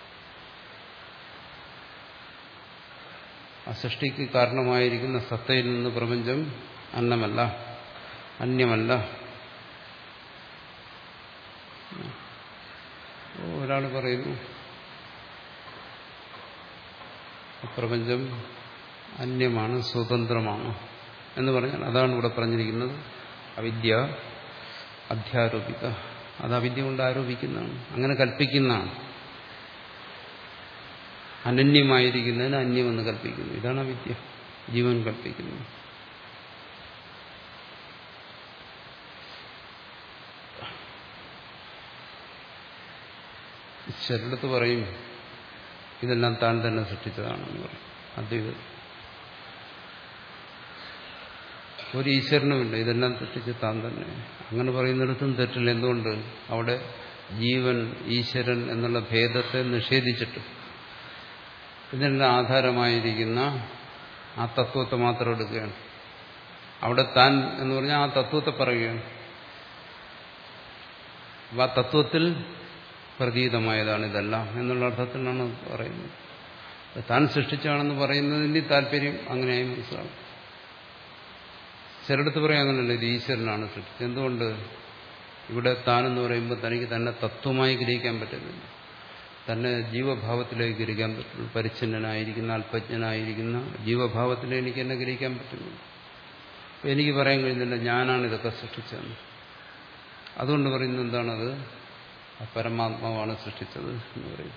ആ സൃഷ്ടിക്ക് കാരണമായിരിക്കുന്ന സത്തയിൽ നിന്ന് പ്രപഞ്ചം അന്നമല്ല, അന്യമല്ല. ഒരാൾ പറയുന്നു പ്രപഞ്ചം അന്യമാണ്, സ്വതന്ത്രമാണ് എന്ന് പറഞ്ഞാൽ അതാണ് ഇവിടെ പറഞ്ഞിരിക്കുന്നത്. അവിദ്യ അധ്യാരോപിത, അത് അവിദ്യ കൊണ്ട് ആരോപിക്കുന്നതാണ്, അങ്ങനെ കൽപ്പിക്കുന്നതാണ്. അനന്യമായിരിക്കുന്നതിന് അന്യമെന്ന് കൽപ്പിക്കുന്നു. ഇതാണ് അവിദ്യ, ജീവൻ കൽപ്പിക്കുന്നത്. ചിലടത്ത് പറയും ഇതെല്ലാം താൻ തന്നെ സൃഷ്ടിച്ചതാണെന്ന് പറയും. അദ്വൈതം ഒരു ഈശ്വരനുമില്ല, ഇതെല്ലാം സൃഷ്ടിച്ച് താൻ തന്നെ. അങ്ങനെ പറയുന്നിടത്തും തെറ്റില്ല. എന്തുകൊണ്ട്? അവിടെ ജീവൻ ഈശ്വരൻ എന്നുള്ള ഭേദത്തെ നിഷേധിച്ചിട്ട് ഇതിനെല്ലാം ആധാരമായിരിക്കുന്ന ആ തത്വത്തെ മാത്രം എടുക്കുകയാണ്. അവിടെ താൻ എന്ന് പറഞ്ഞാൽ ആ തത്വത്തെ പറയുകയാണ്. അപ്പം ആ തത്വത്തിൽ പ്രതീതമായതാണ് ഇതെല്ലാം എന്നുള്ള അർത്ഥത്തിലാണ് പറയുന്നത്. താൻ സൃഷ്ടിച്ചാണെന്ന് പറയുന്നതിൻ്റെ താല്പര്യം അങ്ങനെയായി മനസ്സിലാവും. ചിലടത്ത് പറയാം അങ്ങനെയല്ല, ഇത് ഈശ്വരനാണ് സൃഷ്ടിച്ചത്. എന്തുകൊണ്ട്? ഇവിടെ താനെന്ന് പറയുമ്പോൾ തനിക്ക് തന്നെ തത്വമായി ഗ്രഹിക്കാൻ പറ്റുന്നില്ല, തന്നെ ജീവഭാവത്തിലേക്ക് ഗ്രഹിക്കാൻ പറ്റുള്ളൂ. പരിച്ഛിന്നനായിരിക്കുന്ന, അല്പജ്ഞനായിരിക്കുന്ന ജീവഭാവത്തിലെ എനിക്ക് എന്നെ ഗ്രഹിക്കാൻ പറ്റുന്നുള്ളൂ. അപ്പം എനിക്ക് പറയാൻ കഴിയുന്നില്ല ഞാനാണ് ഇതൊക്കെ സൃഷ്ടിച്ചതെന്ന്. അതുകൊണ്ട് പറയുന്നത് എന്താണത്? പരമാത്മാവാണ് സൃഷ്ടിച്ചത് എന്ന് പറയും.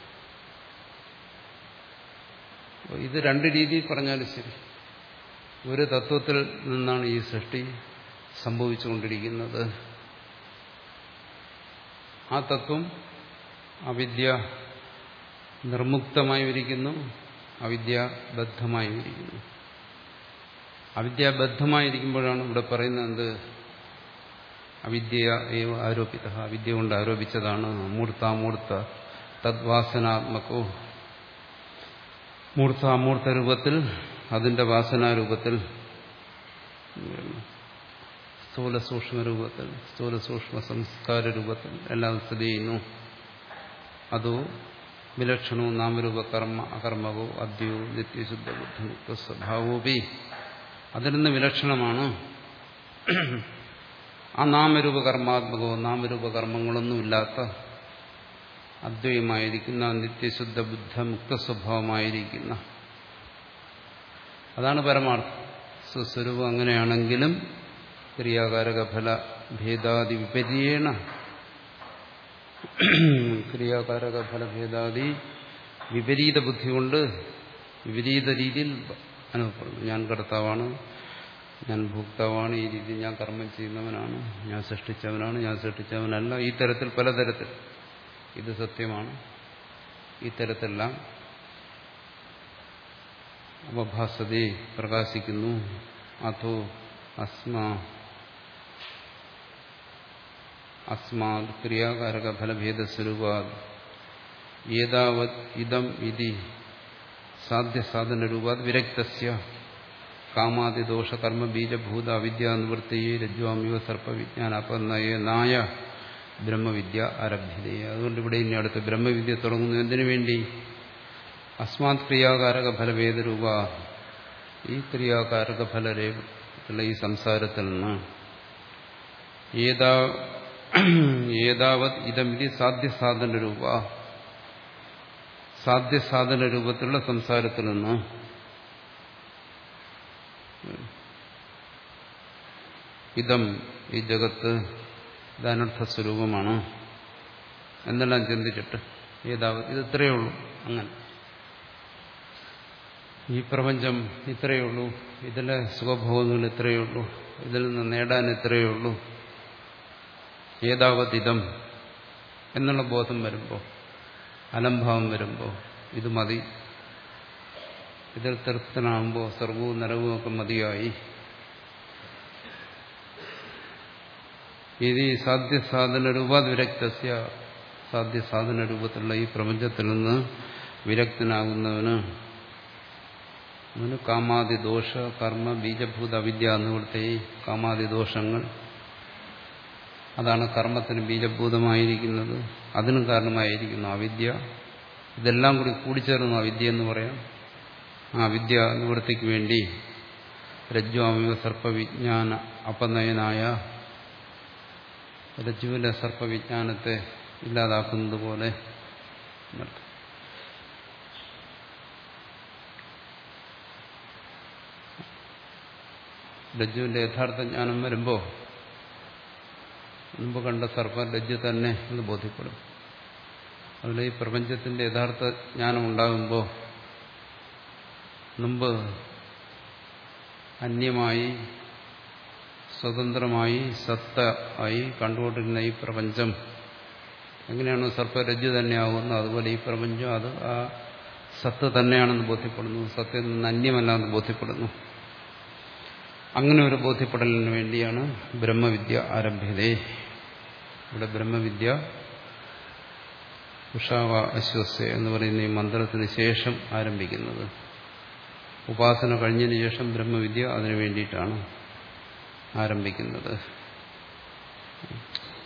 ഇത് രണ്ട് രീതിയിൽ പറഞ്ഞാലും ശരി, ഒരു തത്വത്തിൽ നിന്നാണ് ഈ സൃഷ്ടി സംഭവിച്ചുകൊണ്ടിരിക്കുന്നത്. ആ തത്വം അവിദ്യ നിർമുക്തമായി ഇരിക്കുന്നു, അവിദ്യാബദ്ധമായി ഇരിക്കുന്നു. അവിദ്യാബദ്ധമായിരിക്കുമ്പോഴാണ് ഇവിടെ പറയുന്നത് എന്ത്? അവിദ്യ ഏവ ആരോപിത, അവിദ്യ കൊണ്ട് ആരോപിച്ചതാണ്. മൂർത്താമൂർത്ത തദ്വാസനാത്മകോ, മൂർത്ത അമൂർത്ത രൂപത്തിൽ, അതിന്റെ വാസനാരൂപത്തിൽ, സ്ഥൂല സൂക്ഷ്മ രൂപത്തിൽ, സ്ഥൂല സൂക്ഷ്മ സംസ്കാര രൂപത്തിൽ എല്ലാം സ്ഥിതി ചെയ്യുന്നു. അതോ വിലക്ഷണവും നാമരൂപ കർമ്മ അകർമ്മകോ അദ്യോ നിത്യശുദ്ധ ബുദ്ധിമുക്ത സ്വഭാവോപി, അതിൽ നിന്ന് വിലക്ഷണമാണ്. ആ നാമരൂപ കർമാത്മകോ, നാമരൂപ കർമ്മങ്ങളൊന്നുമില്ലാത്ത അദ്വൈതമായിരിക്കുന്ന നിത്യശുദ്ധ ബുദ്ധ മുക്ത സ്വഭാവമായിരിക്കുന്ന, അതാണ് പരമാർത്ഥം. സ്വസ്വരൂപം അങ്ങനെയാണെങ്കിലും ക്രിയാകാരക ഫല ഭേദാദി വിപരീണ, ക്രിയാകാരക ഫലഭേദാദി വിപരീത ബുദ്ധി കൊണ്ട് വിപരീത രീതിയിൽ അനുഭവപ്പെടുന്നു. ഞാൻ കർത്താവാണ്, ഞാൻ ഭോക്താവാണ്, ഈ രീതിയിൽ ഞാൻ കർമ്മം ചെയ്യുന്നവനാണ്, ഞാൻ സൃഷ്ടിച്ചവനാണ്, ഞാൻ സൃഷ്ടിച്ചവനല്ല, ഈ തരത്തിൽ പലതരത്തിൽ ഇത് സത്യമാണ്, ഈ തരത്തിലെല്ലാം അവഭാസതയെ പ്രകാശിക്കുന്നു. അഥോ അസ്മാ അസ്മാത് ക്രിയാകാരക ഫലഭേദസ്വരൂപാത് ഏതാവത് ഇദം ഇതി സാധ്യസാധനരൂപാത് വിരക്തസ്യ കാമാദിദോഷ കർമ്മ ബീജഭൂത അവിദ്യാനിവൃത്തിയെ രജ്വാമിവ സർപ്പവിജ്ഞാനാപന്നയെ നായ ബ്രഹ്മവിദ്യ ആരഭ്യതേ. അതുകൊണ്ട് ഇവിടെ ഇനി അടുത്ത് ബ്രഹ്മവിദ്യ തുടങ്ങുന്നു. എന്തിനു വേണ്ടി? അസ്മാത് ക്രിയാകാരക ഫലവേദരൂപ, ഈ ക്രിയാകാരക ഫലരേഖ ഈ സംസാരത്തിൽ നിന്ന് ഏതാ ഏതാവത് ഇതമിതി സാധ്യസാധന രൂപ, സാധ്യസാധന രൂപത്തിലുള്ള സംസാരത്തിൽ നിന്ന് ഇതം ഈ ജഗത്ത് ഇത് അനർത്ഥ സ്വരൂപമാണ് എന്നെല്ലാം ചിന്തിച്ചിട്ട് ഏതാവത് ഇത് ഇത്രയേ ഉള്ളൂ, അങ്ങനെ ഈ പ്രപഞ്ചം ഇത്രയേ ഉള്ളൂ, ഇതിലെ സുഖഭോഗങ്ങൾ ഇത്രയേ ഉള്ളൂ, ഇതിൽ നിന്ന് നേടാൻ ഇത്രയേ ഉള്ളൂ, ഏതാവത് ഇതം എന്നുള്ള ബോധം വരുമ്പോൾ, അലംഭാവം വരുമ്പോൾ ഇത് മതി, ഇതിൽ തൃപ്തനാകുമ്പോൾ സർവവും നരകവും ഒക്കെ മതിയായി. ഇത് സാധ്യസാധന രൂപാത് വിരക്തസ്യ, സാധ്യസാധന രൂപത്തിലുള്ള ഈ പ്രപഞ്ചത്തിൽ നിന്ന് വിരക്തനാകുന്നവന് അവന് കാമാദിദോഷ കർമ്മ ബീജഭൂത അവിദ്യ എന്നിവിടുത്തെ ഈ കാമാദിദോഷങ്ങൾ, അതാണ് കർമ്മത്തിന് ബീജഭൂതമായിരിക്കുന്നത്, അതിനും കാരണമായിരിക്കുന്നു അവിദ്യ. ഇതെല്ലാം കൂടി കൂടിച്ചേർന്നു അവിദ്യ എന്ന് പറയാം. ആ വിദ്യ നിവൃത്തിക്ക് വേണ്ടി രജ്വാമിവ സർപ്പവിജ്ഞാന അപനയനായ രജ്ജുവിലെ സർപ്പവിജ്ഞാനത്തെ ഇല്ലാതാക്കുന്നത് പോലെ രജ്ജുവിന്റെ യഥാർത്ഥ ജ്ഞാനം വരുമ്പോൾ മുമ്പ് കണ്ട സർപ്പ രജ്ജു തന്നെ എന്ന് ബോധ്യപ്പെടും. അതിൽ ഈ പ്രപഞ്ചത്തിന്റെ യഥാർത്ഥ ജ്ഞാനം ഉണ്ടാകുമ്പോൾ മുമ്പ് അന്യമായി സ്വതന്ത്രമായി സത്ത ആയി കണ്ടുകൊണ്ടിരുന്ന ഈ പ്രപഞ്ചം എങ്ങനെയാണോ സർപ്പരജ്ജു തന്നെയാകുന്നത്, അതുപോലെ ഈ പ്രപഞ്ചം അത് ആ സത്ത് തന്നെയാണെന്ന് ബോധ്യപ്പെടുന്നു, സത്യത്തിൽ നിന്ന് അന്യമല്ലാന്ന് ബോധ്യപ്പെടുന്നു. അങ്ങനെ ഒരു ബോധ്യപ്പെടലിന് വേണ്ടിയാണ് ബ്രഹ്മവിദ്യ ആരംഭ്യതേ. ഇവിടെ ബ്രഹ്മവിദ്യ ഉഷാവ അശ്വസ്യ എന്ന് പറയുന്ന ഈ മന്ത്രത്തിന് ശേഷം ആരംഭിക്കുന്നത്. ഉപാസന കഴിഞ്ഞതിന് ശേഷം ബ്രഹ്മവിദ്യ അതിനു വേണ്ടിയിട്ടാണ് ആരംഭിക്കുന്നത്.